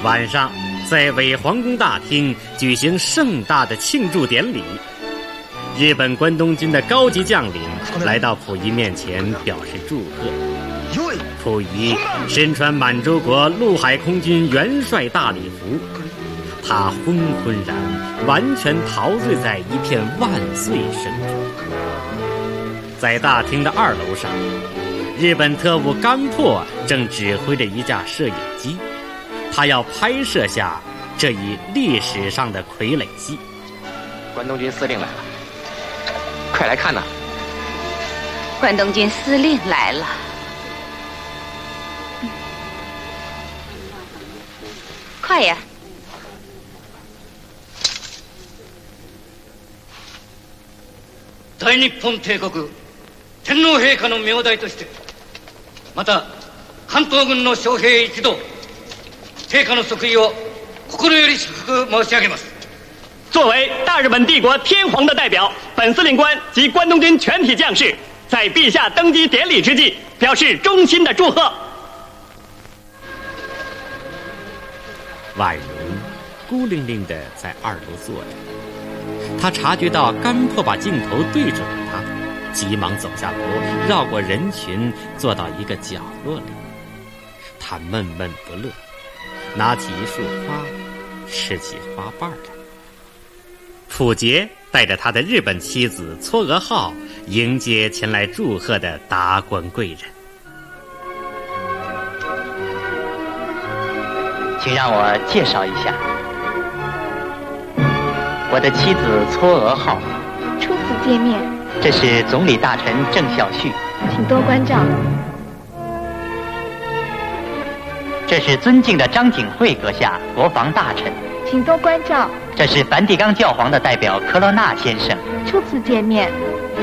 晚上，在伪皇宫大厅举行盛大的庆祝典礼。日本关东军的高级将领来到溥仪面前表示祝贺。溥仪身穿满洲国陆海空军元帅大礼服，他昏昏然，完全陶醉在一片万岁声中。在大厅的2楼上，日本特务甘破正指挥着一架摄影机，他要拍摄下这一历史上的傀儡戏。 关东军司令来了，快来看呐！ 关东军司令来了。快呀！ 大日本帝国天皇陛下の名代として、また関東軍の将兵一同、陛下の即位を心より祝福申し上げます。 作为大日本帝国天皇的代表，本司令官及关东军全体将士，在陛下登基典礼之际，表示衷心的祝贺。 婉容孤零零地在2楼坐着，他察觉到甘破把镜头对准了他，急忙走下楼，绕过人群，坐到一个角落里。他闷闷不乐，拿起一束花，吃起花瓣来。溥杰带着他的日本妻子嵯峨号迎接前来祝贺的达官贵人。 请让我介绍一下，我的妻子嵯峨号。 初次见面。 这是总理大臣郑孝胥， 请多关照。 这是尊敬的张景惠阁下，国防大臣， 请多关照。 这是梵蒂冈教皇的代表科罗纳先生， 初次见面。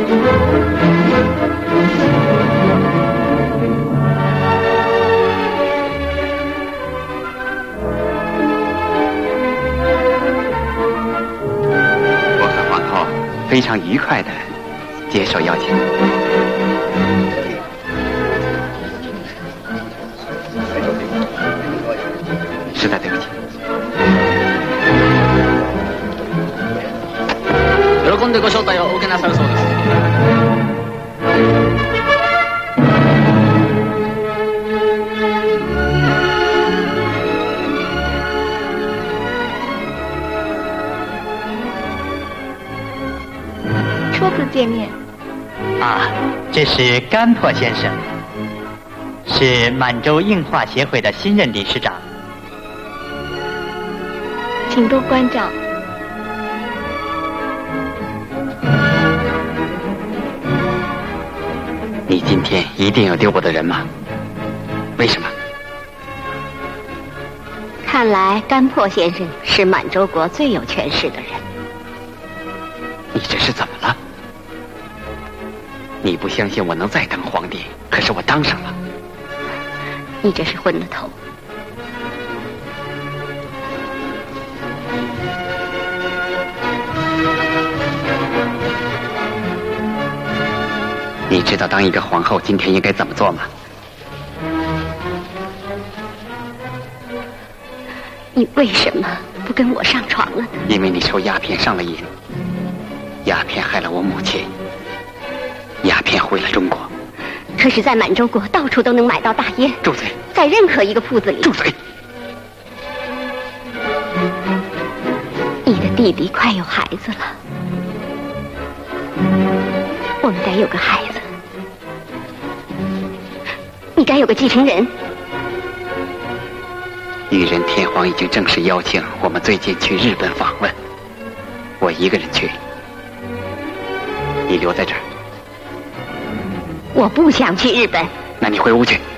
我和皇后非常愉快地接受邀请。实在对不起。 喜んでご招待をお受けなさるそうです。 初次见面。 啊，这是甘破先生，是满洲映画协会的新任理事长。 请多关照。 你今天一定有丢我的人吗？为什么？ 看来甘破先生是满洲国最有权势的人。 你这是怎么了？你不相信我能再当皇帝，可是我当上了。 你这是昏了头。 你知道当一个皇后今天应该怎么做吗？ 你为什么不跟我上床了呢？ 因为你受鸦片上了瘾，鸦片害了我母亲，鸦片毁了中国。 可是，在满洲国到处都能买到大烟。 住嘴！ 在任何一个铺子里。 住嘴！ 你的弟弟快有孩子了，我们该有个孩子，你该有个继承人。 裕仁天皇已经正式邀请我们最近去日本访问，我一个人去，你留在这儿。 我不想去日本。 那你回屋去。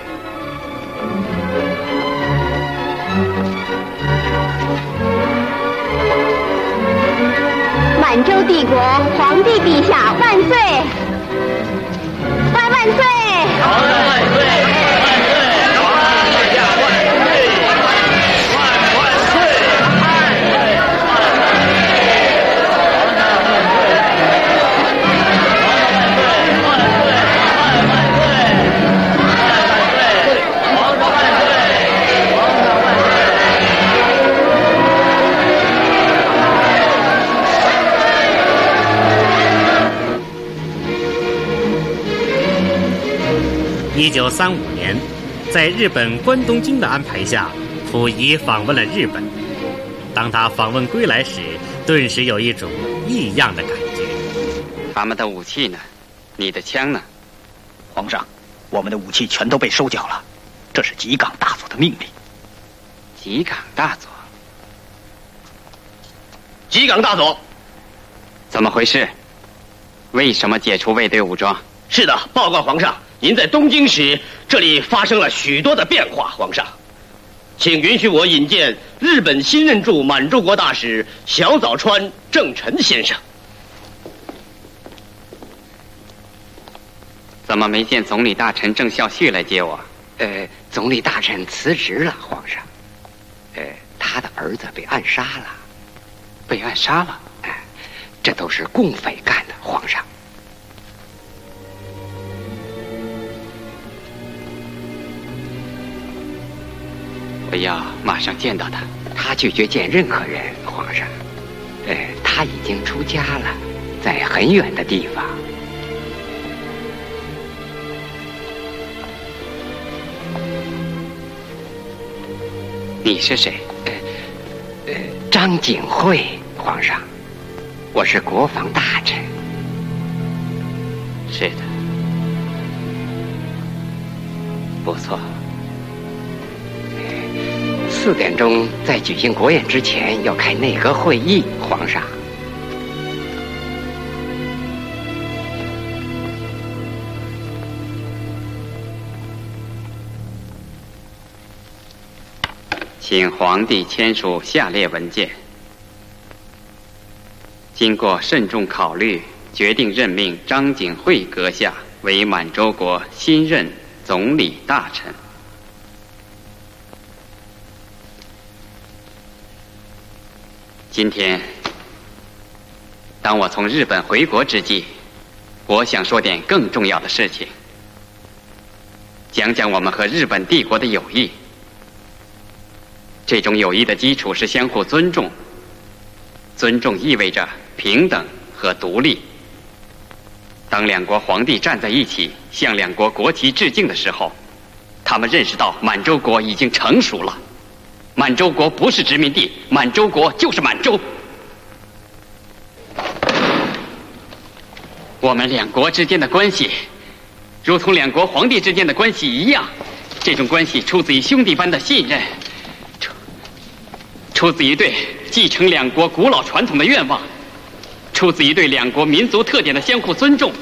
满洲帝国皇帝陛下万岁！万万岁！万岁！ 1935年，在日本关东军的安排下，溥仪访问了日本。当他访问归来时，顿时有一种异样的感觉。 他们的武器呢？你的枪呢？ 皇上，我们的武器全都被收缴了，这是吉冈大佐的命令。 吉冈大佐？ 吉冈大佐， 怎么回事？为什么解除卫队武装？ 是的，报告皇上，您在东京时，这里发生了许多的变化。皇上，请允许我引荐日本新任驻满洲国大使小早川正臣先生。 怎么没见总理大臣郑孝胥来接我？ 总理大臣辞职了，皇上。他的儿子被暗杀了。 被暗杀了？ 这都是共匪干的，皇上。 我要马上见到他。 他拒绝见任何人，皇上。他已经出家了，在很远的地方。 你是谁？ 张景惠，皇上。我是国防大臣。 是的，不错。 4点钟在举行国宴之前要开内阁会议，皇上。 请皇帝签署下列文件。经过慎重考虑，决定任命张景惠阁下为满洲国新任总理大臣。今天，当我从日本回国之际，我想说点更重要的事情，讲讲我们和日本帝国的友谊。这种友谊的基础是相互尊重，尊重意味着平等和独立。当两国皇帝站在一起，向两国国旗致敬的时候，他们认识到满洲国已经成熟了。满洲国不是殖民地，满洲国就是满洲。我们两国之间的关系，如同两国皇帝之间的关系一样，这种关系出自于兄弟般的信任，出自于对继承两国古老传统的愿望，出自于对两国民族特点的相互尊重。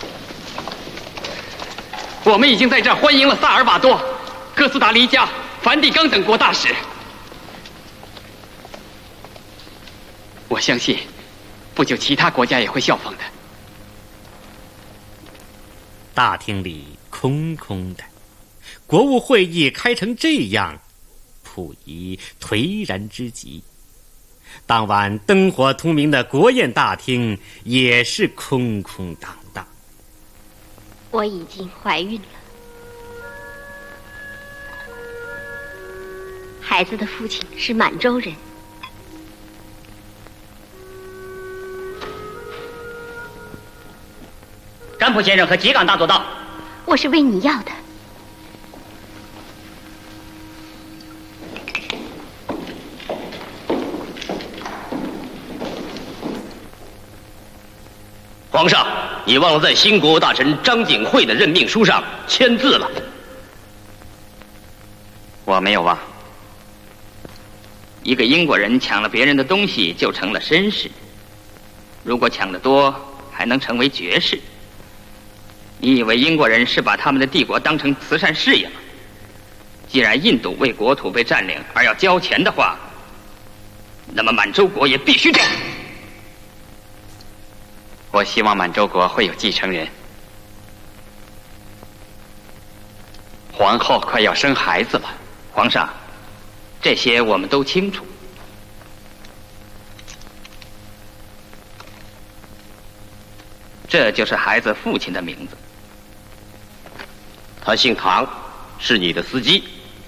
我们已经在这儿欢迎了萨尔瓦多、哥斯达黎加、梵蒂冈等国大使。我相信，不久其他国家也会效仿的。 大厅里空空的，国务会议开成这样，溥仪颓然之极。当晚灯火通明的国宴大厅也是空空荡荡。 我已经怀孕了，孩子的父亲是满洲人。 占卜先生和吉冈大佐到。 我是为你要的。 皇上，你忘了在新国务大臣张景惠的任命书上签字了。 我没有忘。 一个英国人抢了别人的东西就成了绅士，如果抢得多，还能成为爵士。你以为英国人是把他们的帝国当成慈善事业吗？既然印度为国土被占领而要交钱的话，那么满洲国也必须这样。 我希望满洲国会有继承人。皇后快要生孩子了， 皇上，这些我们都清楚。这就是孩子父亲的名字。 他姓唐，是你的司机。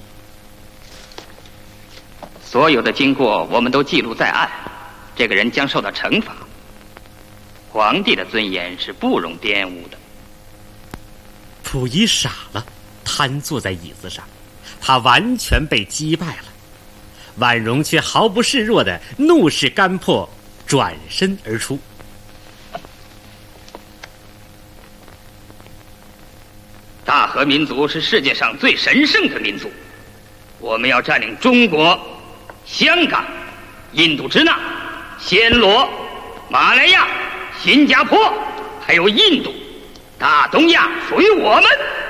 所有的经过我们都记录在案，这个人将受到惩罚。皇帝的尊严是不容玷污的。 溥仪傻了， 瘫坐在椅子上，他完全被击败了。婉容却毫不示弱的怒视干破，转身而出。 大和民族是世界上最神圣的民族，我们要占领中国、香港、印度支那、暹罗、马来亚、新加坡，还有印度，大东亚属于我们。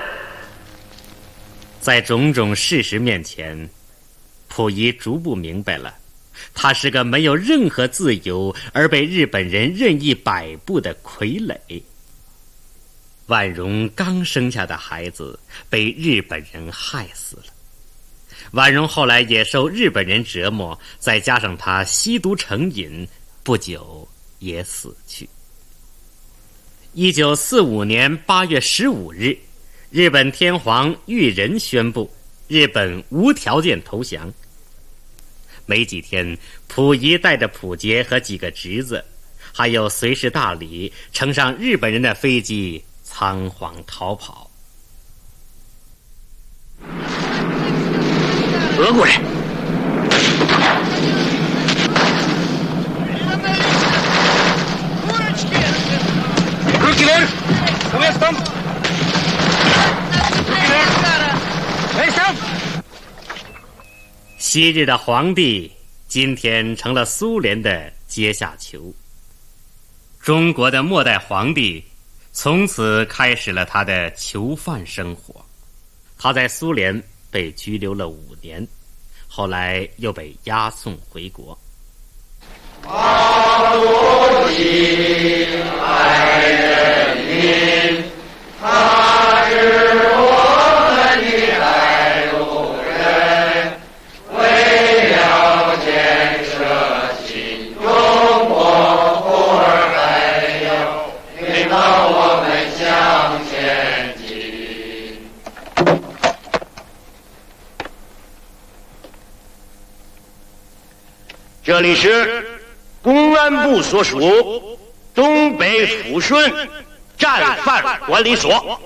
在种种事实面前，溥仪逐步明白了，他是个没有任何自由而被日本人任意摆布的傀儡。婉容刚生下的孩子被日本人害死了，婉容后来也受日本人折磨，再加上她吸毒成瘾，不久也死去。1945年8月15日，日本天皇裕仁宣布日本无条件投降。没几天，溥仪带着溥杰和几个侄子，还有随侍大理，乘上日本人的飞机，仓皇逃跑。 俄国人， 昔日的皇帝今天成了苏联的阶下囚。中国的末代皇帝从此开始了他的囚犯生活。他在苏联被拘留了5年，后来又被押送回国。 毛主席爱人民，他是我们的带路人，为了建设新中国，呼儿还有领导我们向前进。 这里是公安部所属东北抚顺战犯管理所，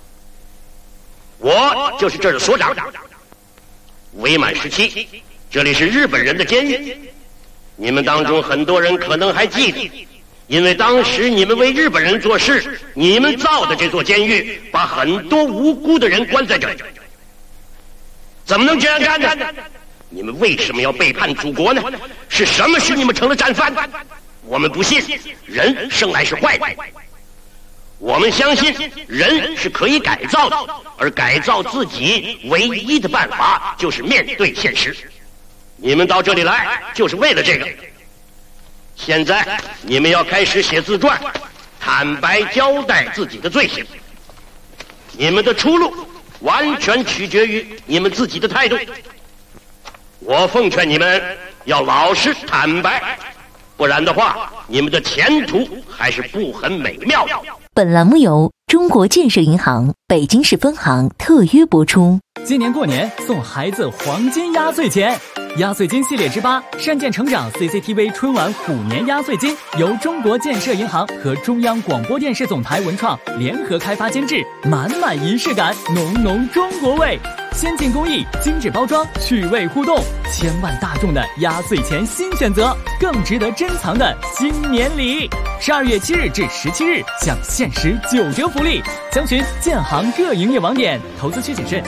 我就是这儿的所长。伪满时期，这里是日本人的监狱。你们当中很多人可能还记得，因为当时你们为日本人做事，你们造的这座监狱把很多无辜的人关在这里。怎么能这样干呢？你们为什么要背叛祖国呢？是什么使你们成了战犯？我们不信，人生来是坏的。我们相信人是可以改造的，而改造自己唯一的办法就是面对现实。你们到这里来就是为了这个。现在你们要开始写自传，坦白交代自己的罪行。你们的出路完全取决于你们自己的态度。我奉劝你们要老实坦白，不然的话，你们的前途还是不很美妙的。 本栏目由中国建设银行北京市分行特约播出。 今年过年送孩子黄金压岁钱，压岁金系列之8善建成长 CCTV 春晚虎年压岁金由中国建设银行和中央广播电视总台文创联合开发监制，满满仪式感，浓浓中国味。先进工艺，精致包装，趣味互动，千万大众的压岁钱新选择，更值得珍藏的新年礼。12月7日至17日享限时9折福利，详询建行各营业网点，投资需谨慎。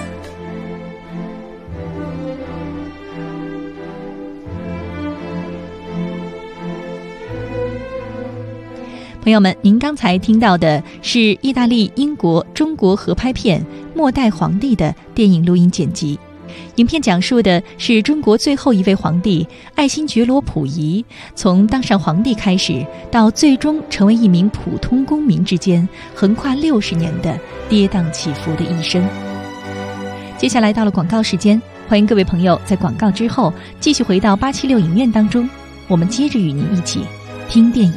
朋友们，您刚才听到的是意大利、英国、中国合拍片《末代皇帝》的电影录音剪辑。影片讲述的是中国最后一位皇帝爱新觉罗溥仪从当上皇帝开始，到最终成为一名普通公民之间，横跨60年的跌宕起伏的一生。接下来到了广告时间，欢迎各位朋友在广告之后继续回到876影院当中，我们接着与您一起听电影。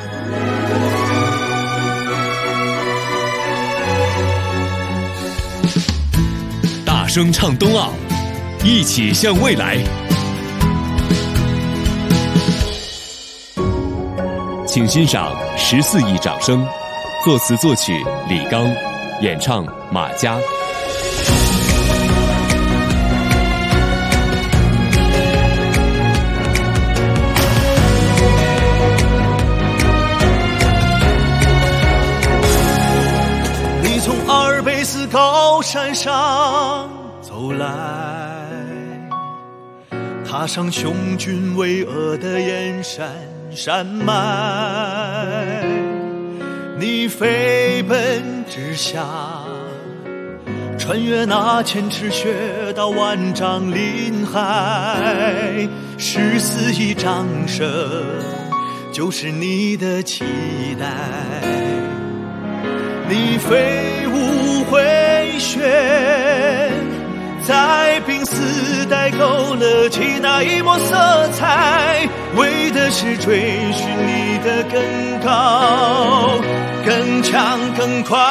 大声唱冬奥，一起向未来。请欣赏14亿掌声，作词作曲李刚，演唱马佳。 高山上走来，踏上雄峻巍峨的燕山山脉，你飞奔直下，穿越那千尺雪道万丈林海，14亿掌声就是你的期待。你飞舞回旋，在濒死带勾勒起那一抹色彩，为的是追寻你的更高、更强、更快。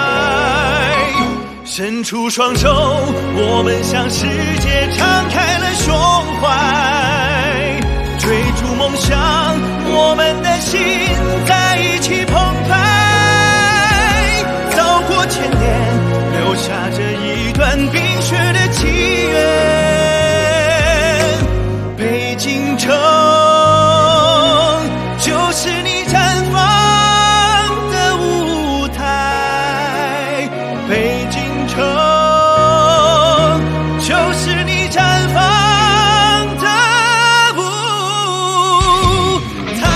伸出双手，我们向世界敞开了胸怀，追逐梦想，我们的心在一起澎湃。走过千年，留下这一段冰雪的契约。北京城就是你绽放的舞台，北京城就是你绽放的舞台。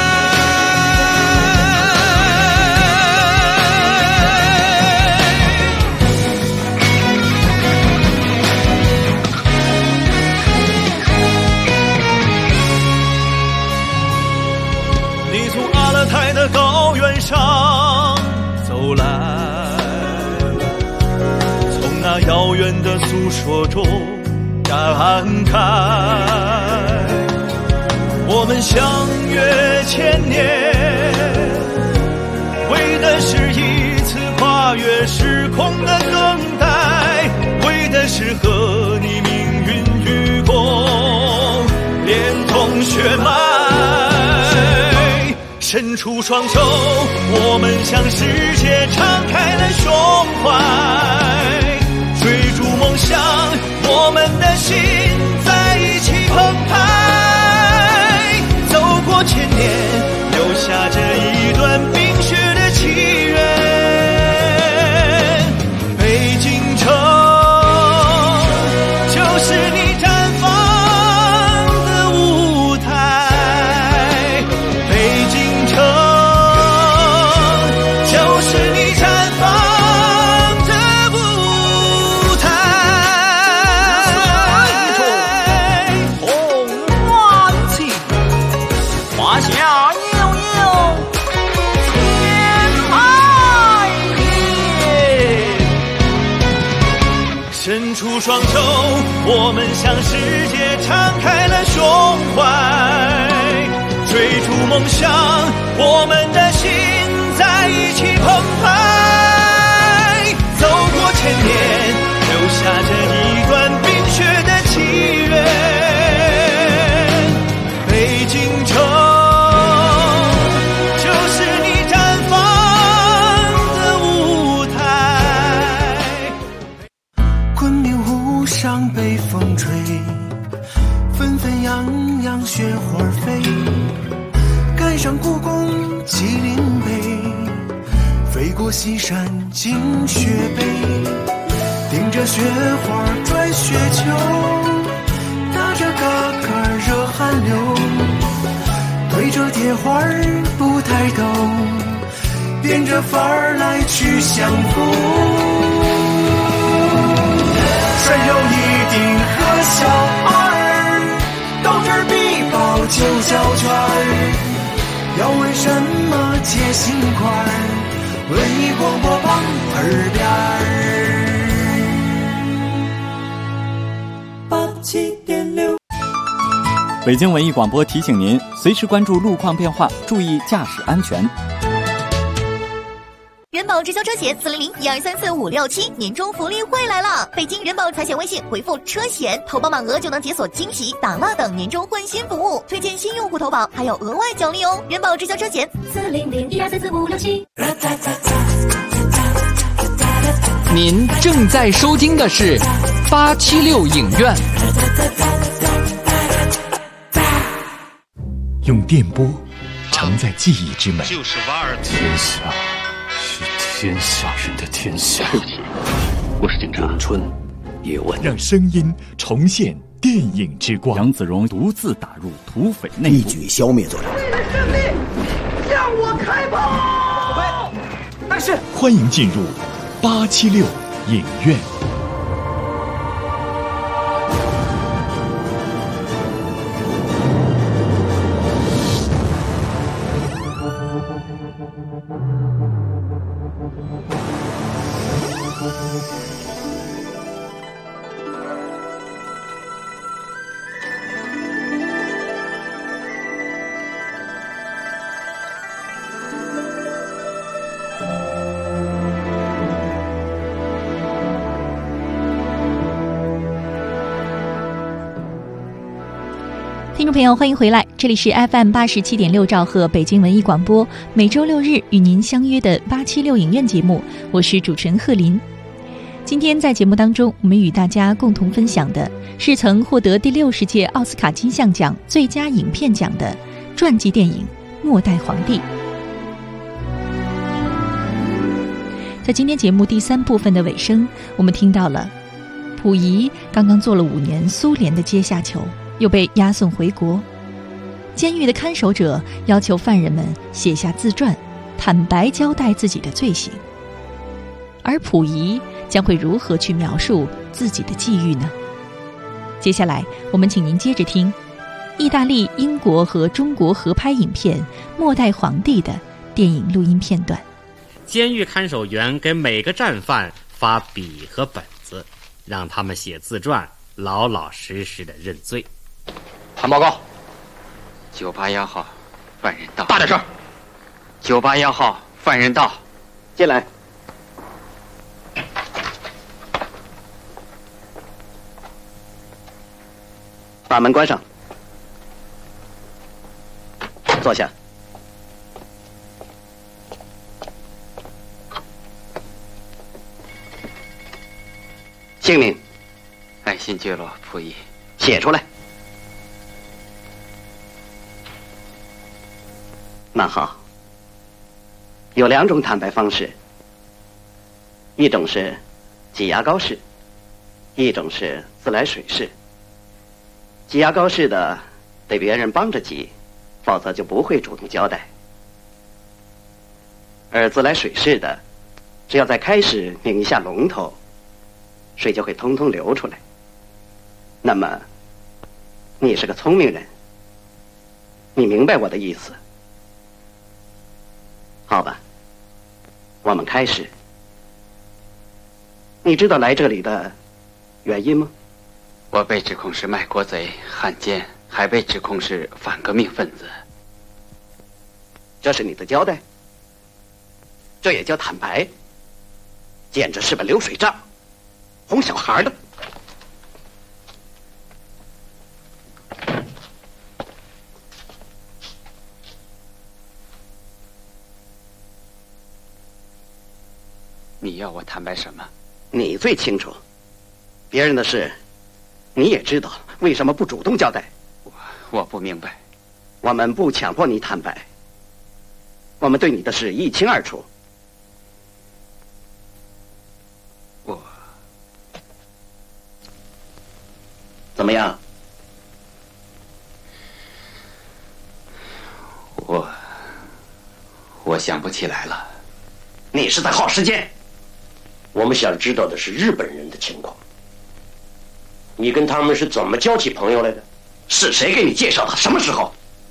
你从阿勒泰的高原上走来，从那遥远的诉说中感慨，我们相约千年，为的是一次跨越时空的等待，为的是和你命运与共，连同血脉。伸出双手，我们向世界敞开了胸怀，追逐梦想，我们的心在一起澎湃。走过千年，留下这一段冰雪的契约。北京城就是你绽放的舞台，北京城就是你绽放的舞台。红鸾旗，华夏悠悠天海夜。伸出双手，我们向世界敞开了胸怀，追逐梦想，我们的心在一起澎湃。走过千年，留下这一段冰雪的契约。北京城就是你绽放的舞台。昆明湖上北风吹，纷纷扬扬雪花飞，赶上故宫麒麟碑，飞过西山进雪北，顶着雪花转雪球，打着嘎嘎热汗流，对着铁花不抬头，变着法儿来去相逢。山有一定和小儿，斗智必报9小圈。要为什么结心块？文艺广播旁耳边87.6。 北京文艺广播提醒您，随时关注路况变化，注意驾驶安全。 人保直销车险400-1234-567年终福利会来了！北京人保财险微信回复车险，投保满额就能解锁惊喜、打蜡等年终换新服务，推荐新用户投保还有额外奖励哦！人保直销车险400-1234-567。 您正在收听的是876影院。 用电波承载记忆之美， 就是瓦尔天下。 天下人的天下。 对不起，我是警察。 咏春，叶问， 让声音重现电影之光。 杨子荣独自打入土匪内部， 一举消灭作者。 为了胜利，向我开炮！ 但是，欢迎进入876影院。 听众朋友，欢迎回来，这里是 FM87.6兆赫北京文艺广播，每周六日与您相约的876影院节目，我是主持人贺林。今天在节目当中，我们与大家共同分享的是曾获得第60届奥斯卡金像奖最佳影片奖的传记电影《末代皇帝》。在今天节目第3部分的尾声，我们听到了溥仪刚刚做了5年苏联的阶下囚，又被押送回国，监狱的看守者要求犯人们写下自传，坦白交代自己的罪行。而溥仪将会如何去描述自己的际遇呢？接下来我们请您接着听意大利、英国和中国合拍影片《末代皇帝》的电影录音片段。 监狱看守员给每个战犯发笔和本子，让他们写自传，老老实实的认罪。 谈报告。 981号，犯人到。 大点声。 981号，犯人到。 进来。把门关上。坐下。姓名？ 爱新觉罗·溥仪。 写出来。那好，有2种坦白方式，一种是挤牙膏式，一种是自来水式。挤牙膏式的得别人帮着挤，否则就不会主动交代；而自来水式的，只要在开始拧一下龙头，水就会通通流出来。那么，你是个聪明人，你明白我的意思。好吧，我们开始。你知道来这里的原因吗？ 我被指控是卖国贼、汉奸，还被指控是反革命分子。 这是你的交代？这也叫坦白？简直是个流水账，哄小孩的。 你要我坦白什么？ 你最清楚，别人的事你也知道，为什么不主动交代？ 我不明白。 我们不强迫你坦白，我们对你的事一清二楚。怎么样？ 我想不起来了。 你是在耗时间。 我们想知道的是日本人的情况。你跟他们是怎么交起朋友来的？ 是谁给你介绍的？什么时候？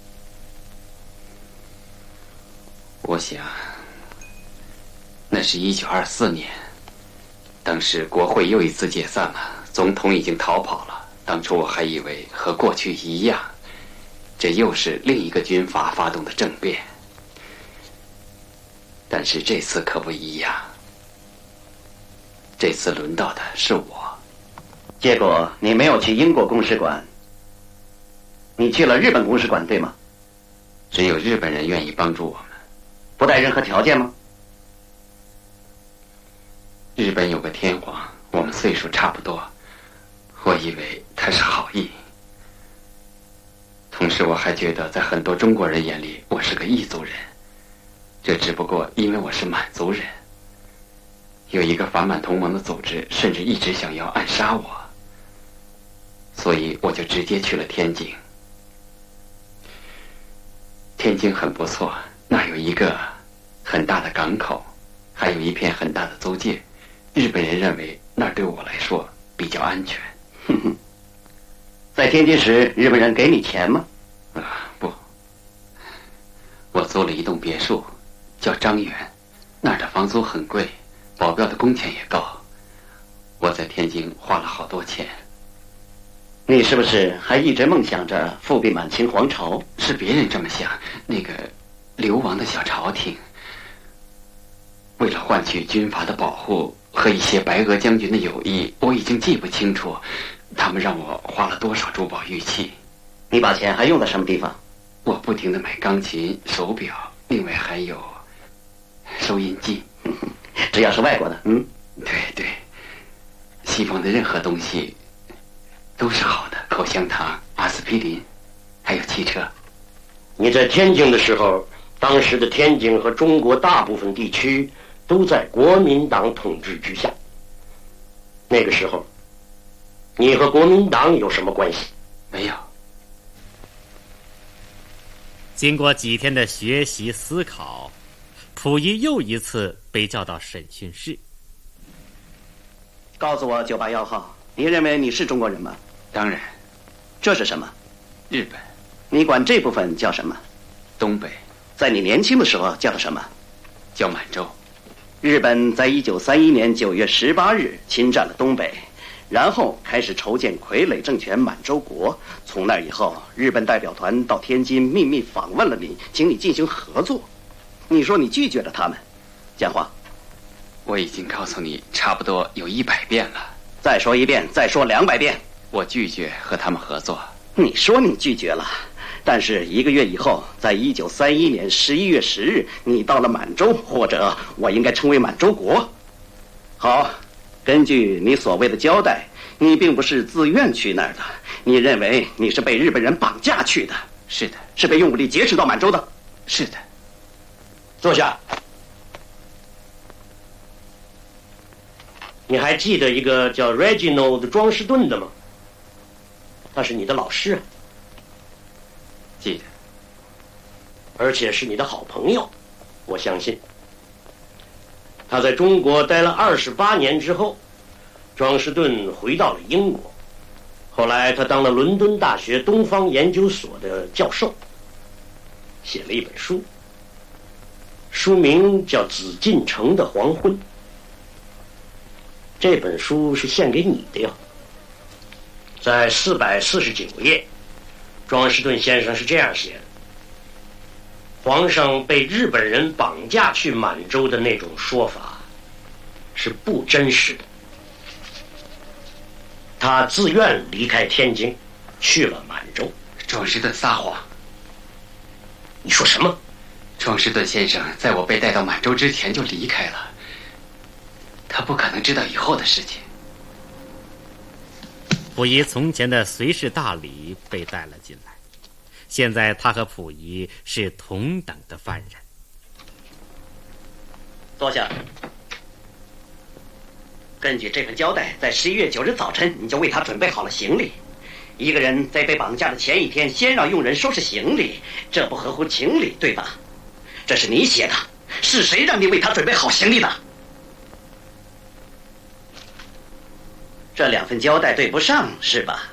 我想，那是1924年，当时国会又一次解散了，总统已经逃跑了。当初我还以为和过去一样，这又是另一个军阀发动的政变。但是这次可不一样，这次轮到的是我。 结果你没有去英国公使馆，你去了日本公使馆，对吗？ 只有日本人愿意帮助我们。 不带任何条件吗？ 日本有个天皇，我们岁数差不多，我以为他是好意。同时我还觉得在很多中国人眼里我是个异族人，这只不过因为我是满族人。 有一个反满同盟的组织，甚至一直想要暗杀我，所以我就直接去了天津。天津很不错，那儿有一个很大的港口，还有一片很大的租界。日本人认为那儿对我来说比较安全。 哼哼，在天津时，日本人给你钱吗？ 不，我租了一栋别墅，叫张园，那儿的房租很贵，保镖的工钱也高。我在天津花了好多钱。 你是不是还一直梦想着复辟满清皇朝？ 是别人这么想，那个流亡的小朝廷，为了换取军阀的保护和一些白俄将军的友谊，我已经记不清楚他们让我花了多少珠宝玉器。 你把钱还用在什么地方？ 我不停地买钢琴、手表，另外还有收音机。 只要是外国的， 对对，西方的任何东西都是好的，口香糖、阿司匹林，还有汽车。 你在天津的时候，当时的天津和中国大部分地区都在国民党统治之下。那个时候，你和国民党有什么关系？ 没有。 经过几天的学习思考，溥仪又一次被叫到审讯室。 告诉我981号，你认为你是中国人吗？ 当然。 这是什么？ 日本。 你管这部分叫什么？ 东北。 在你年轻的时候叫做什么？ 叫满洲。 日本在1931年9月18日侵占了东北，然后开始筹建傀儡政权满洲国。从那以后，日本代表团到天津秘密访问了你，请你进行合作。你说你拒绝了他们，讲话。 我已经告诉你差不多有100遍了。 再说一遍，再说200遍。 我拒绝和他们合作。 你说你拒绝了，但是1个月以后，在1931年11月10日，你到了满洲，或者我应该称为满洲国。好，根据你所谓的交代，你并不是自愿去那儿的，你认为你是被日本人绑架去的。 是的。 是被用武力劫持到满洲的。 是的。 坐下。你还记得一个叫 Reginald 庄士顿的吗？他是你的老师啊。 记得。 而且是你的好朋友，我相信。他在中国待了28年之后，庄士顿回到了英国，后来他当了伦敦大学东方研究所的教授，写了一本书，书名叫《紫禁城的黄昏》。这本书是献给你的哟。在449页，庄士顿先生是这样写的：皇上被日本人绑架去满洲的那种说法是不真实的。他自愿离开天津，去了满洲。 庄士顿撒谎。 你说什么？ 庄士顿先生在我被带到满洲之前就离开了，他不可能知道以后的事情。 溥仪从前的随侍大理被带了进来，现在他和溥仪是同等的犯人。 坐下。根据这份交代，在11月9日早晨，你就为他准备好了行李。一个人在被绑架的前一天，先让佣人收拾行李，这不合乎情理，对吧？这是你写的，是谁让你为他准备好行李的？这2份交代对不上，是吧？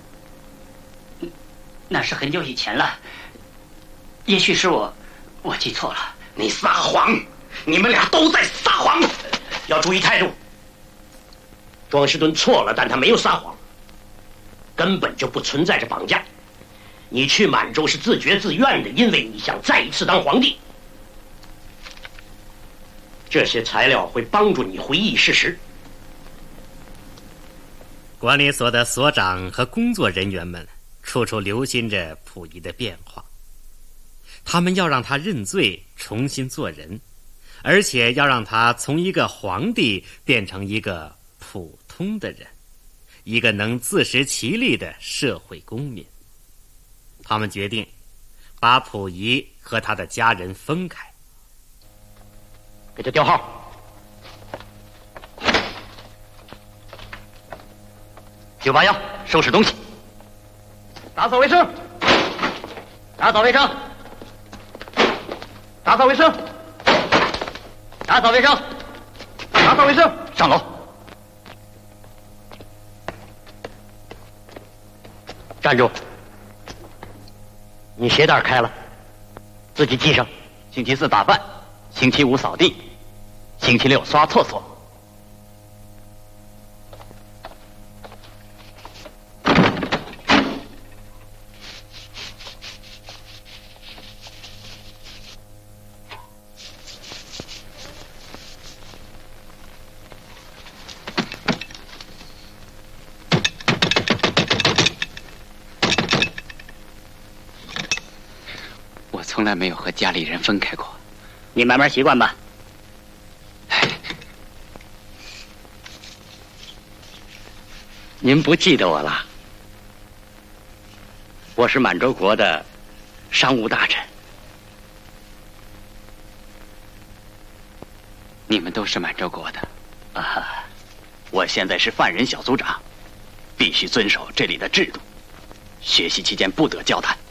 那是很久以前了，也许是我记错了。 你撒谎！你们俩都在撒谎！ 要注意态度。庄士顿错了，但他没有撒谎，根本就不存在着绑架。你去满洲是自觉自愿的，因为你想再一次当皇帝。这些材料会帮助你回忆事实。 管理所的所长和工作人员们处处留心着溥仪的变化，他们要让他认罪，重新做人，而且要让他从一个皇帝变成一个普通的人，一个能自食其力的社会公民。他们决定把溥仪和他的家人分开。 给他调号。 981，收拾东西，打扫卫生，打扫卫生，打扫卫生，打扫卫生，打扫卫生，上楼。 站住！你鞋带开了，自己系上。 星期4打饭，星期5扫地，星期6刷厕所。 从来没有和家里人分开过， 你慢慢习惯吧。您不记得我了？我是满洲国的商务大臣。 你们都是满洲国的啊！我现在是犯人小组长，必须遵守这里的制度。学习期间不得交谈。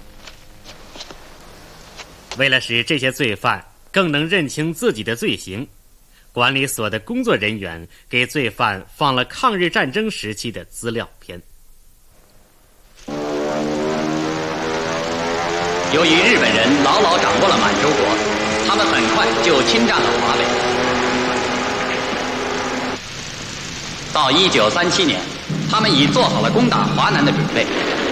为了使这些罪犯更能认清自己的罪行，管理所的工作人员给罪犯放了抗日战争时期的资料片。 由于日本人牢牢掌握了满洲国，他们很快就侵占了华北。到1937年，他们已做好了攻打华南的准备。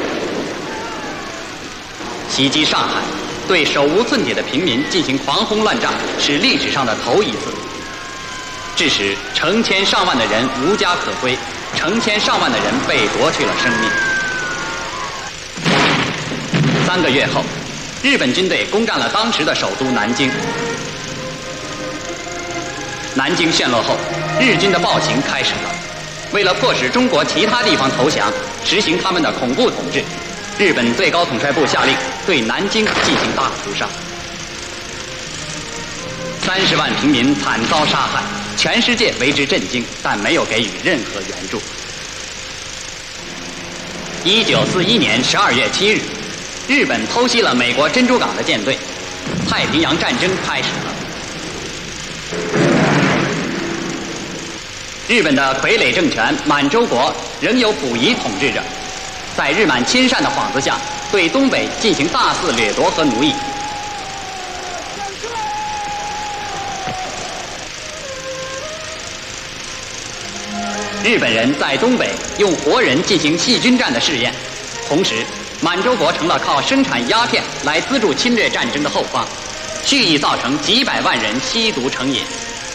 袭击上海，对手无寸铁的平民进行狂轰乱炸，是历史上的头一次，致使成千上万的人无家可归，成千上万的人被夺去了生命。3个月后，日本军队攻占了当时的首都南京。南京陷落后，日军的暴行开始了。为了迫使中国其他地方投降，实行他们的恐怖统治，日本最高统帅部下令对南京进行大屠杀，30万平民惨遭杀害，全世界为之震惊，但没有给予任何援助。1941年12月7日，日本偷袭了美国珍珠港的舰队，太平洋战争开始了。日本的傀儡政权满洲国仍由溥仪统治着，在日满亲善的幌子下，对东北进行大肆掠夺和奴役。日本人在东北用活人进行细菌战的试验，同时满洲国成了靠生产鸦片来资助侵略战争的后方，蓄意造成几百万人吸毒成瘾。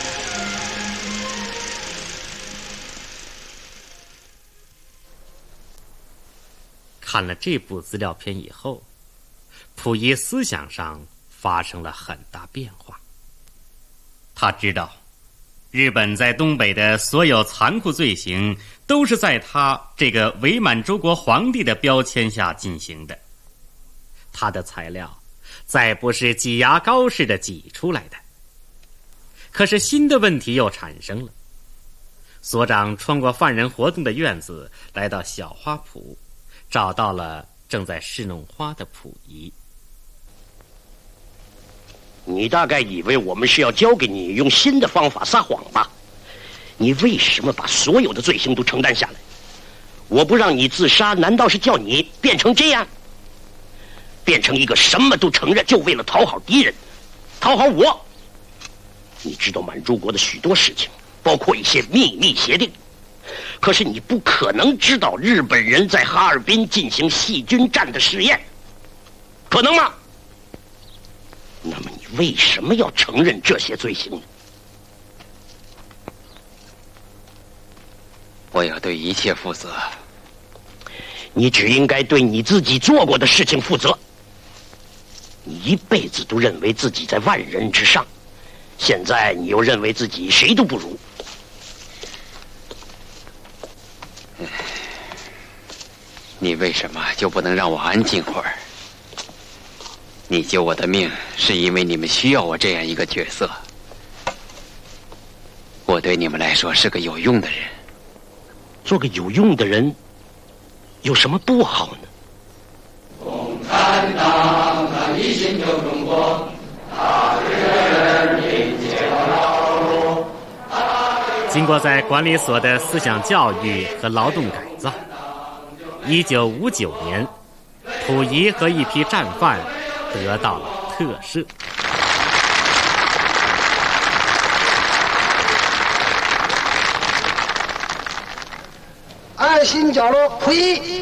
看了这部资料片以后，溥仪思想上发生了很大变化。他知道，日本在东北的所有残酷罪行都是在他这个伪满洲国皇帝的标签下进行的，他的材料再不是挤牙膏似的挤出来的。可是新的问题又产生了。所长穿过犯人活动的院子，来到小花圃，找到了正在侍弄花的溥仪。 你大概以为我们是要教给你用新的方法撒谎吧？你为什么把所有的罪行都承担下来？我不让你自杀，难道是叫你变成这样？变成一个什么都承认，就为了讨好敌人，讨好我？你知道满洲国的许多事情，包括一些秘密协定，可是你不可能知道日本人在哈尔滨进行细菌战的试验，可能吗？那么你为什么要承认这些罪行呢？ 我要对一切负责。 你只应该对你自己做过的事情负责。你一辈子都认为自己在万人之上，现在你又认为自己谁都不如。 你为什么就不能让我安静会儿？你救我的命是因为你们需要我这样一个角色。我对你们来说是个有用的人。 做个有用的人， 有什么不好呢？ 共产党他一心救中国，他人民皆劳碌。 经过在管理所的思想教育和劳动改造，1959年，溥仪和一批战犯得到了特赦。 爱新觉罗溥仪，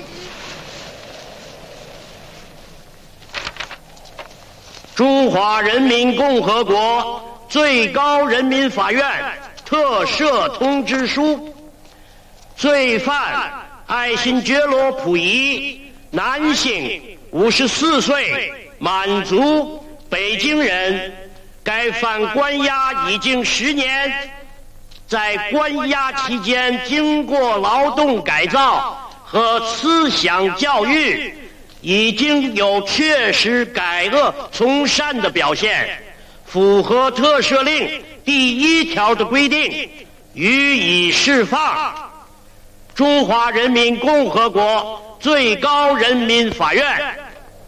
中华人民共和国最高人民法院特赦通知书：罪犯爱新觉罗溥仪，男性，54岁，满族，北京人。该犯关押已经10年，在关押期间经过劳动改造和思想教育，已经有确实改恶从善的表现，符合特赦令第1条的规定，予以释放。中华人民共和国最高人民法院。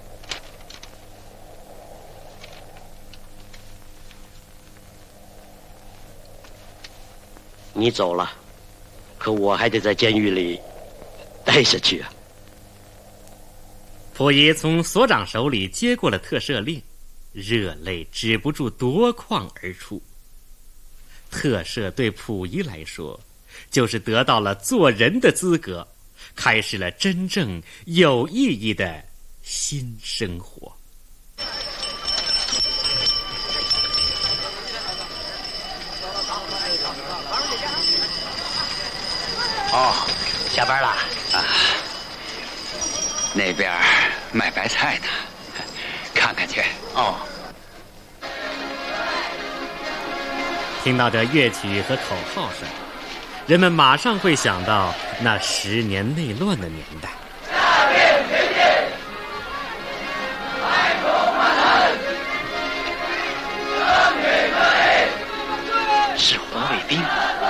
你走了，可我还得在监狱里待下去啊。 溥仪从所长手里接过了特赦令，热泪止不住夺眶而出。特赦对溥仪来说，就是得到了做人的资格，开始了真正有意义的新生活。 哦，下班了啊？那边卖白菜呢，看看去。哦。 听到这乐曲和口号声，人们马上会想到那10年内乱的年代。 是红卫兵。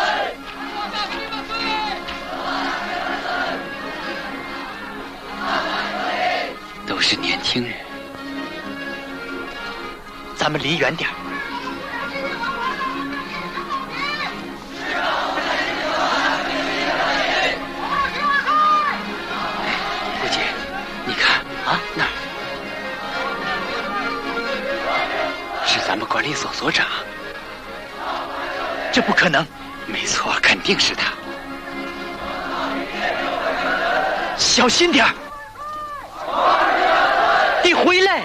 都是年轻人，咱们离远点。顾姐，你看啊，那儿是咱们管理所所长。这不可能。没错，肯定是他。小心点儿。你回来！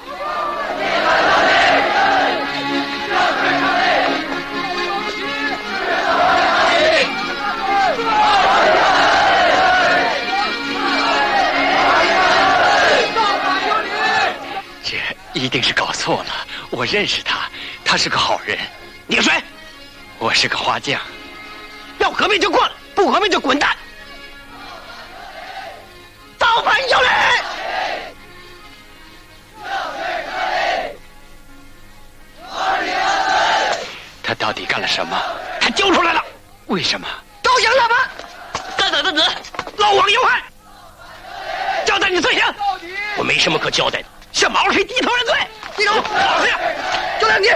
这一定是搞错了，我认识他，他是个好人。你是谁？我是个花匠。要革命就过来，不革命就滚蛋！造反有理！他到底干了什么？他揪出来了。为什么？都行了吗？三等的子，漏网有害。交代你罪行。 我没什么可交代的。 向毛主席低头认罪。低头，老实点。交代你。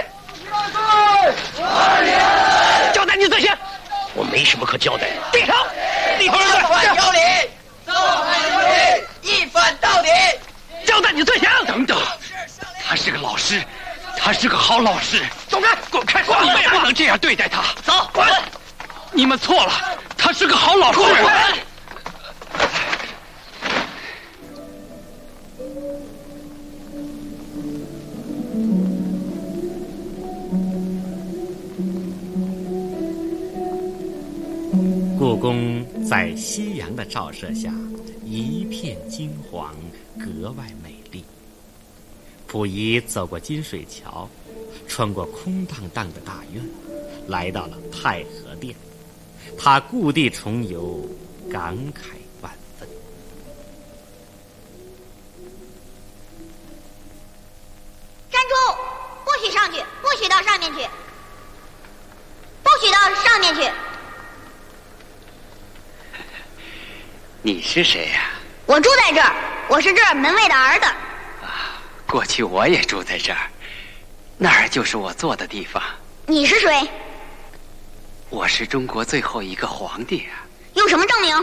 交代你罪行。 我没什么可交代的。 低头，低头认罪。造反有理，造反有理，一反到底。交代你罪行。等等，他是个老师。他是个好老师，走开，滚开！你们不能这样对待他。走，滚！你们错了，他是个好老师。滚！ 故宫在夕阳的照射下，一片金黄，格外美丽。溥仪走过金水桥，穿过空荡荡的大院，来到了太和殿。他故地重游，感慨万分。 站住！不许上去！不许到上面去！不许到上面去！ 你是谁呀？ 我住在这儿，我是这儿门卫的儿子。 过去我也住在这儿，那儿就是我坐的地方。 你是谁？ 我是中国最后一个皇帝啊。 用什么证明？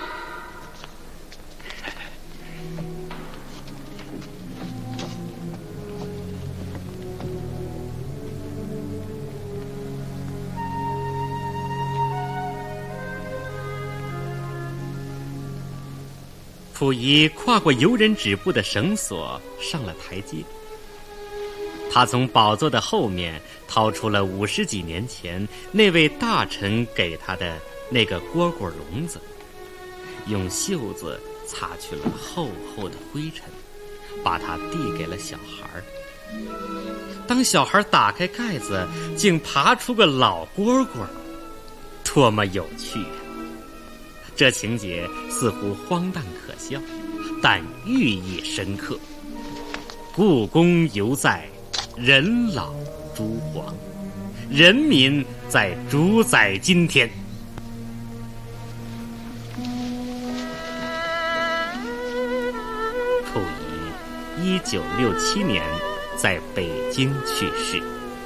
溥仪跨过游人止步的绳索，上了台阶。他从宝座的后面掏出了50几年前那位大臣给他的那个蝈蝈笼子，用袖子擦去了厚厚的灰尘，把它递给了小孩。当小孩打开盖子，竟爬出个老蝈蝈，多么有趣啊！这情节似乎荒诞可笑，但寓意深刻。故宫犹在，人老珠黄，人民在主宰今天。溥仪1967年在北京去世。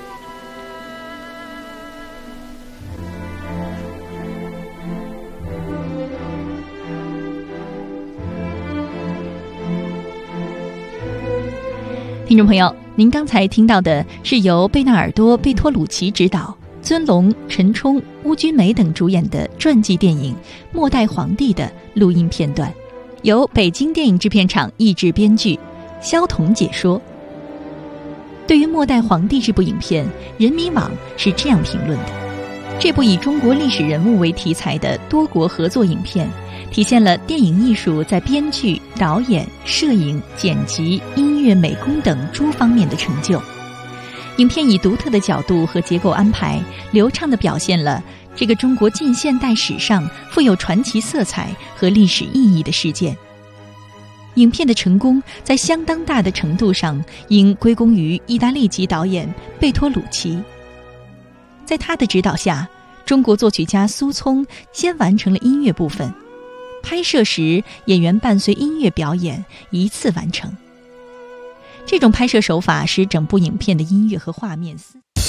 听众朋友，您刚才听到的是由贝纳尔多·贝托鲁奇执导，尊龙、陈冲、邬君梅等主演的传记电影《末代皇帝》的录音片段，由北京电影制片厂译制编剧，肖彤解说。对于《末代皇帝》这部影片，人民网是这样评论的：这部以中国历史人物为题材的多国合作影片，体现了电影艺术在编剧、导演、摄影、剪辑、音乐、美工等诸方面的成就。影片以独特的角度和结构安排，流畅地表现了这个中国近现代史上富有传奇色彩和历史意义的事件。影片的成功在相当大的程度上应归功于意大利籍导演贝托鲁奇。在他的指导下，中国作曲家苏聪先完成了音乐部分，拍摄时演员伴随音乐表演，一次完成。这种拍摄手法使整部影片的音乐和画面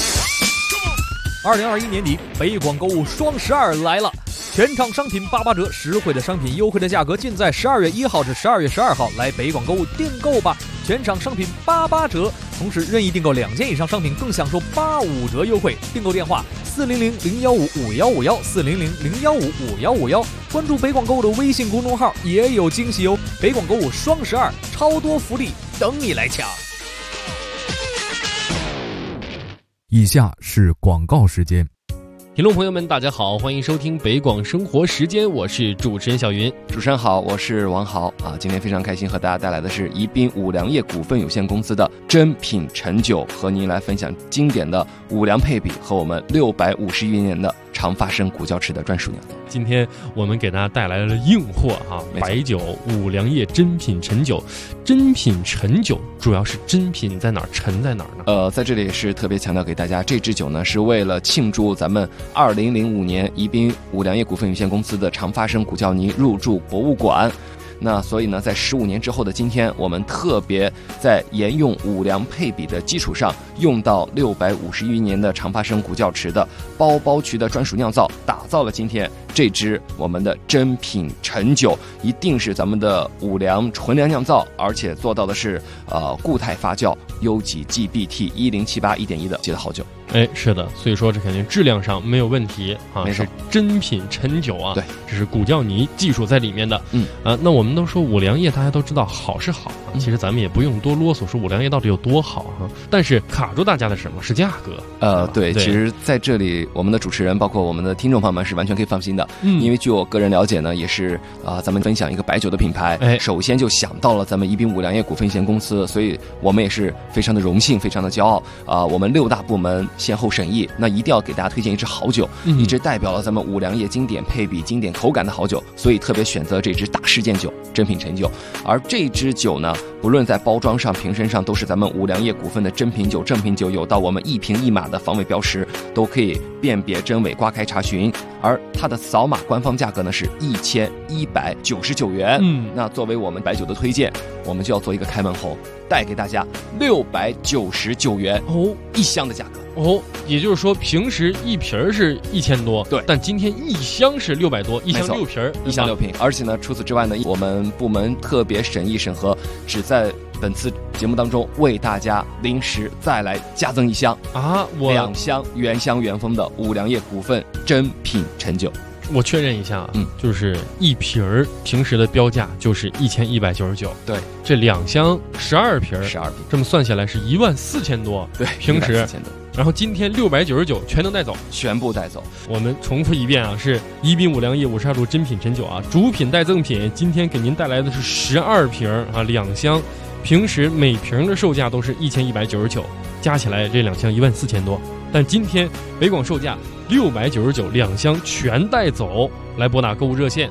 2021年底，北广购物双12来了，全场商品88折，实惠的商品，优惠的价格，尽在12月1号至12月12号来北广购物订购吧！全场商品88折，同时任意订购2件以上商品更享受85折优惠。订购电话400-015-5151，400-015-5151，关注北广购物的微信公众号也有惊喜哦！北广购物双12，超多福利等你来抢。 以下是广告时间。 听众朋友们，大家好，欢迎收听北广生活时间，我是主持人小云。 主持人好，我是王豪啊。今天非常开心和大家带来的是宜宾五粮液股份有限公司的珍品陈酒，和您来分享经典的五粮配比和我们650余年的长发生古窖池的专属酿造。 今天我们给大家带来了硬货哈，白酒五粮液珍品陈酒。珍品陈酒主要是珍品在哪儿，陈在哪儿呢？ 在这里是特别强调给大家，这支酒呢是为了庆祝咱们2005年宜宾五粮液股份有限公司的长发生古窖泥入驻博物馆。那所以呢，在15年之后的今天，我们特别在沿用五粮配比的基础上，用到650余年的长发生古窖池的包包渠的专属酿造，打造了今天这支我们的珍品陈酒，一定是咱们的五粮纯粮酿造，而且做到的是固态发酵，优级 GBT 1078 1.1的记得好酒。 哎，是的，所以说这肯定质量上没有问题啊， 没错， 是珍品陈酒啊， 对， 这是古窖泥技术在里面的。那我们都说五粮液，大家都知道好是好啊，其实咱们也不用多啰嗦说五粮液到底有多好啊，但是卡住大家的什么是价格？ 对，其实在这里我们的主持人包括我们的听众朋友们是完全可以放心的，因为据我个人了解呢，也是咱们分享一个白酒的品牌，首先就想到了咱们宜宾五粮液股份有限公司，所以我们也是非常的荣幸，非常的骄傲我们6大部门先后审议，那一定要给大家推荐一支好酒，一支代表了咱们五粮液经典配比、经典口感的好酒，所以特别选择这支大事件酒珍品陈酒。而这支酒呢，不论在包装上、瓶身上，都是咱们五粮液股份的珍品酒、正品酒，有到我们1瓶1码的防伪标识，都可以辨别真伪，刮开查询。而它的扫码官方价格呢是1199元。那作为我们白酒的推荐，我们就要做一个开门红，带给大家699元一箱的价格。 也就是说平时一瓶是1000多， 对， 但今天一箱是600多，一箱6瓶， 一箱6瓶。而且呢，除此之外呢，我们部门特别审议审核，只在本次节目当中为大家临时再来加赠一箱2箱原香原封的五粮液股份珍品陈酒。 我确认一下，就是一瓶儿平时的标价就是1199， 对， 这2箱12瓶，这么算下来是14000多， 对， 平时 14000多。 然后今天699全能带走， 全部带走。 我们重复一遍啊，是宜宾五粮液52度珍品陈酒啊，主品带赠品，今天给您带来的是12瓶啊，2箱，平时每瓶的售价都是1199，加起来这2箱14000多，但今天北广售价699，2箱全带走。来拨打购物热线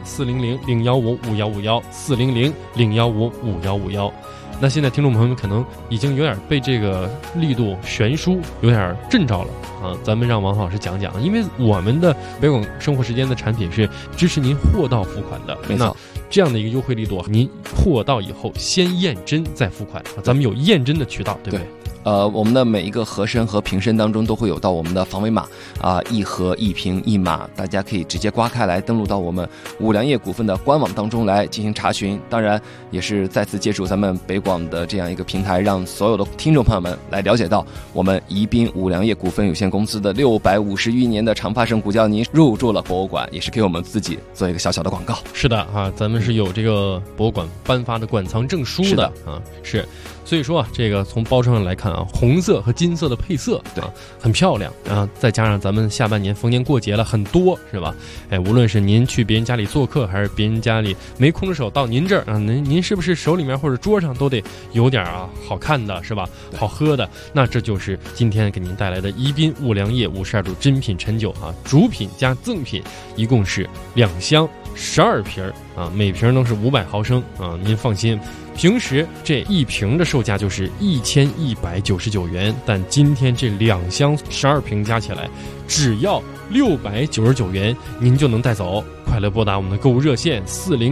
400-015-5151，400-015-5151。那现在听众朋友们可能已经有点被这个力度悬殊有点震着了啊！咱们让王老师讲讲，因为我们的北广生活时间的产品是支持您货到付款的， 没错， 这样的一个优惠力度，您货到以后先验真再付款，咱们有验真的渠道，对不对？ 我们的每一个盒身和瓶身当中都会有到我们的防伪码1盒1瓶1码，大家可以直接刮开来登录到我们五粮液股份的官网当中来进行查询。当然也是再次借助咱们北广的这样一个平台，让所有的听众朋友们来了解到我们宜宾五粮液股份有限公司的650余年的长发生古窖泥入驻了博物馆，也是给我们自己做一个小小的广告。 是的啊，咱们是有这个博物馆颁发的馆藏证书的啊，是。所以说这个从包装上来看啊，红色和金色的配色，对，很漂亮啊。再加上咱们下半年逢年过节了，很多是吧？无论是您去别人家里做客，还是别人家里没空着手到您这儿啊，您是不是手里面或者桌上都得有点好看的是吧？好喝的，那这就是今天给您带来的宜宾五粮液52度珍品陈酒啊，主品加赠品，一共是2箱12瓶啊，每瓶都是500毫升啊，您放心。平时这1瓶的售价就是1199元，但今天这2箱12瓶加起来只要699元，您就能带走。快来拨打我们的购物热线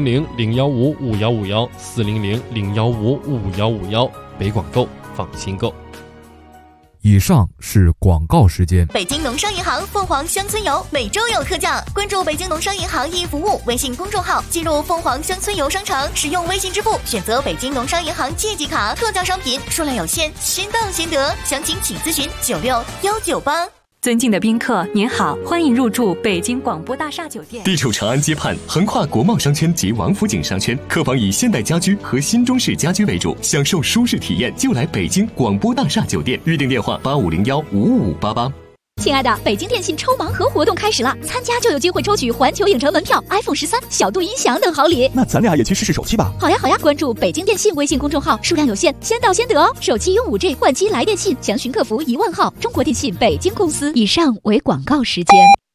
400-015-5151，400-015-5151，北广购，放心购。 以上是广告时间。 北京农商银行凤凰乡村游每周有特价，关注北京农商银行易服务微信公众号，进入凤凰乡村游商城，使用微信支付，选择北京农商银行借记卡，特价商品数量有限，先到先得，详情请咨询96-198。 尊敬的宾客，您好，欢迎入住北京广播大厦酒店。 地处长安街畔，横跨国贸商圈及王府井商圈，客房以现代家居和新中式家居为主，享受舒适体验就来北京广播大厦酒店。预订电话8501-55588。 亲爱的，北京电信抽盲盒活动开始了，参加就有机会抽取环球影城门票、iPhone 13、小度音响等好礼。 那咱俩也去试试手气吧。 好呀好呀，关注北京电信微信公众号，数量有限，先到先得哦。手机用5G 换机来电信，详询客服10000号。中国电信北京公司。以上为广告时间。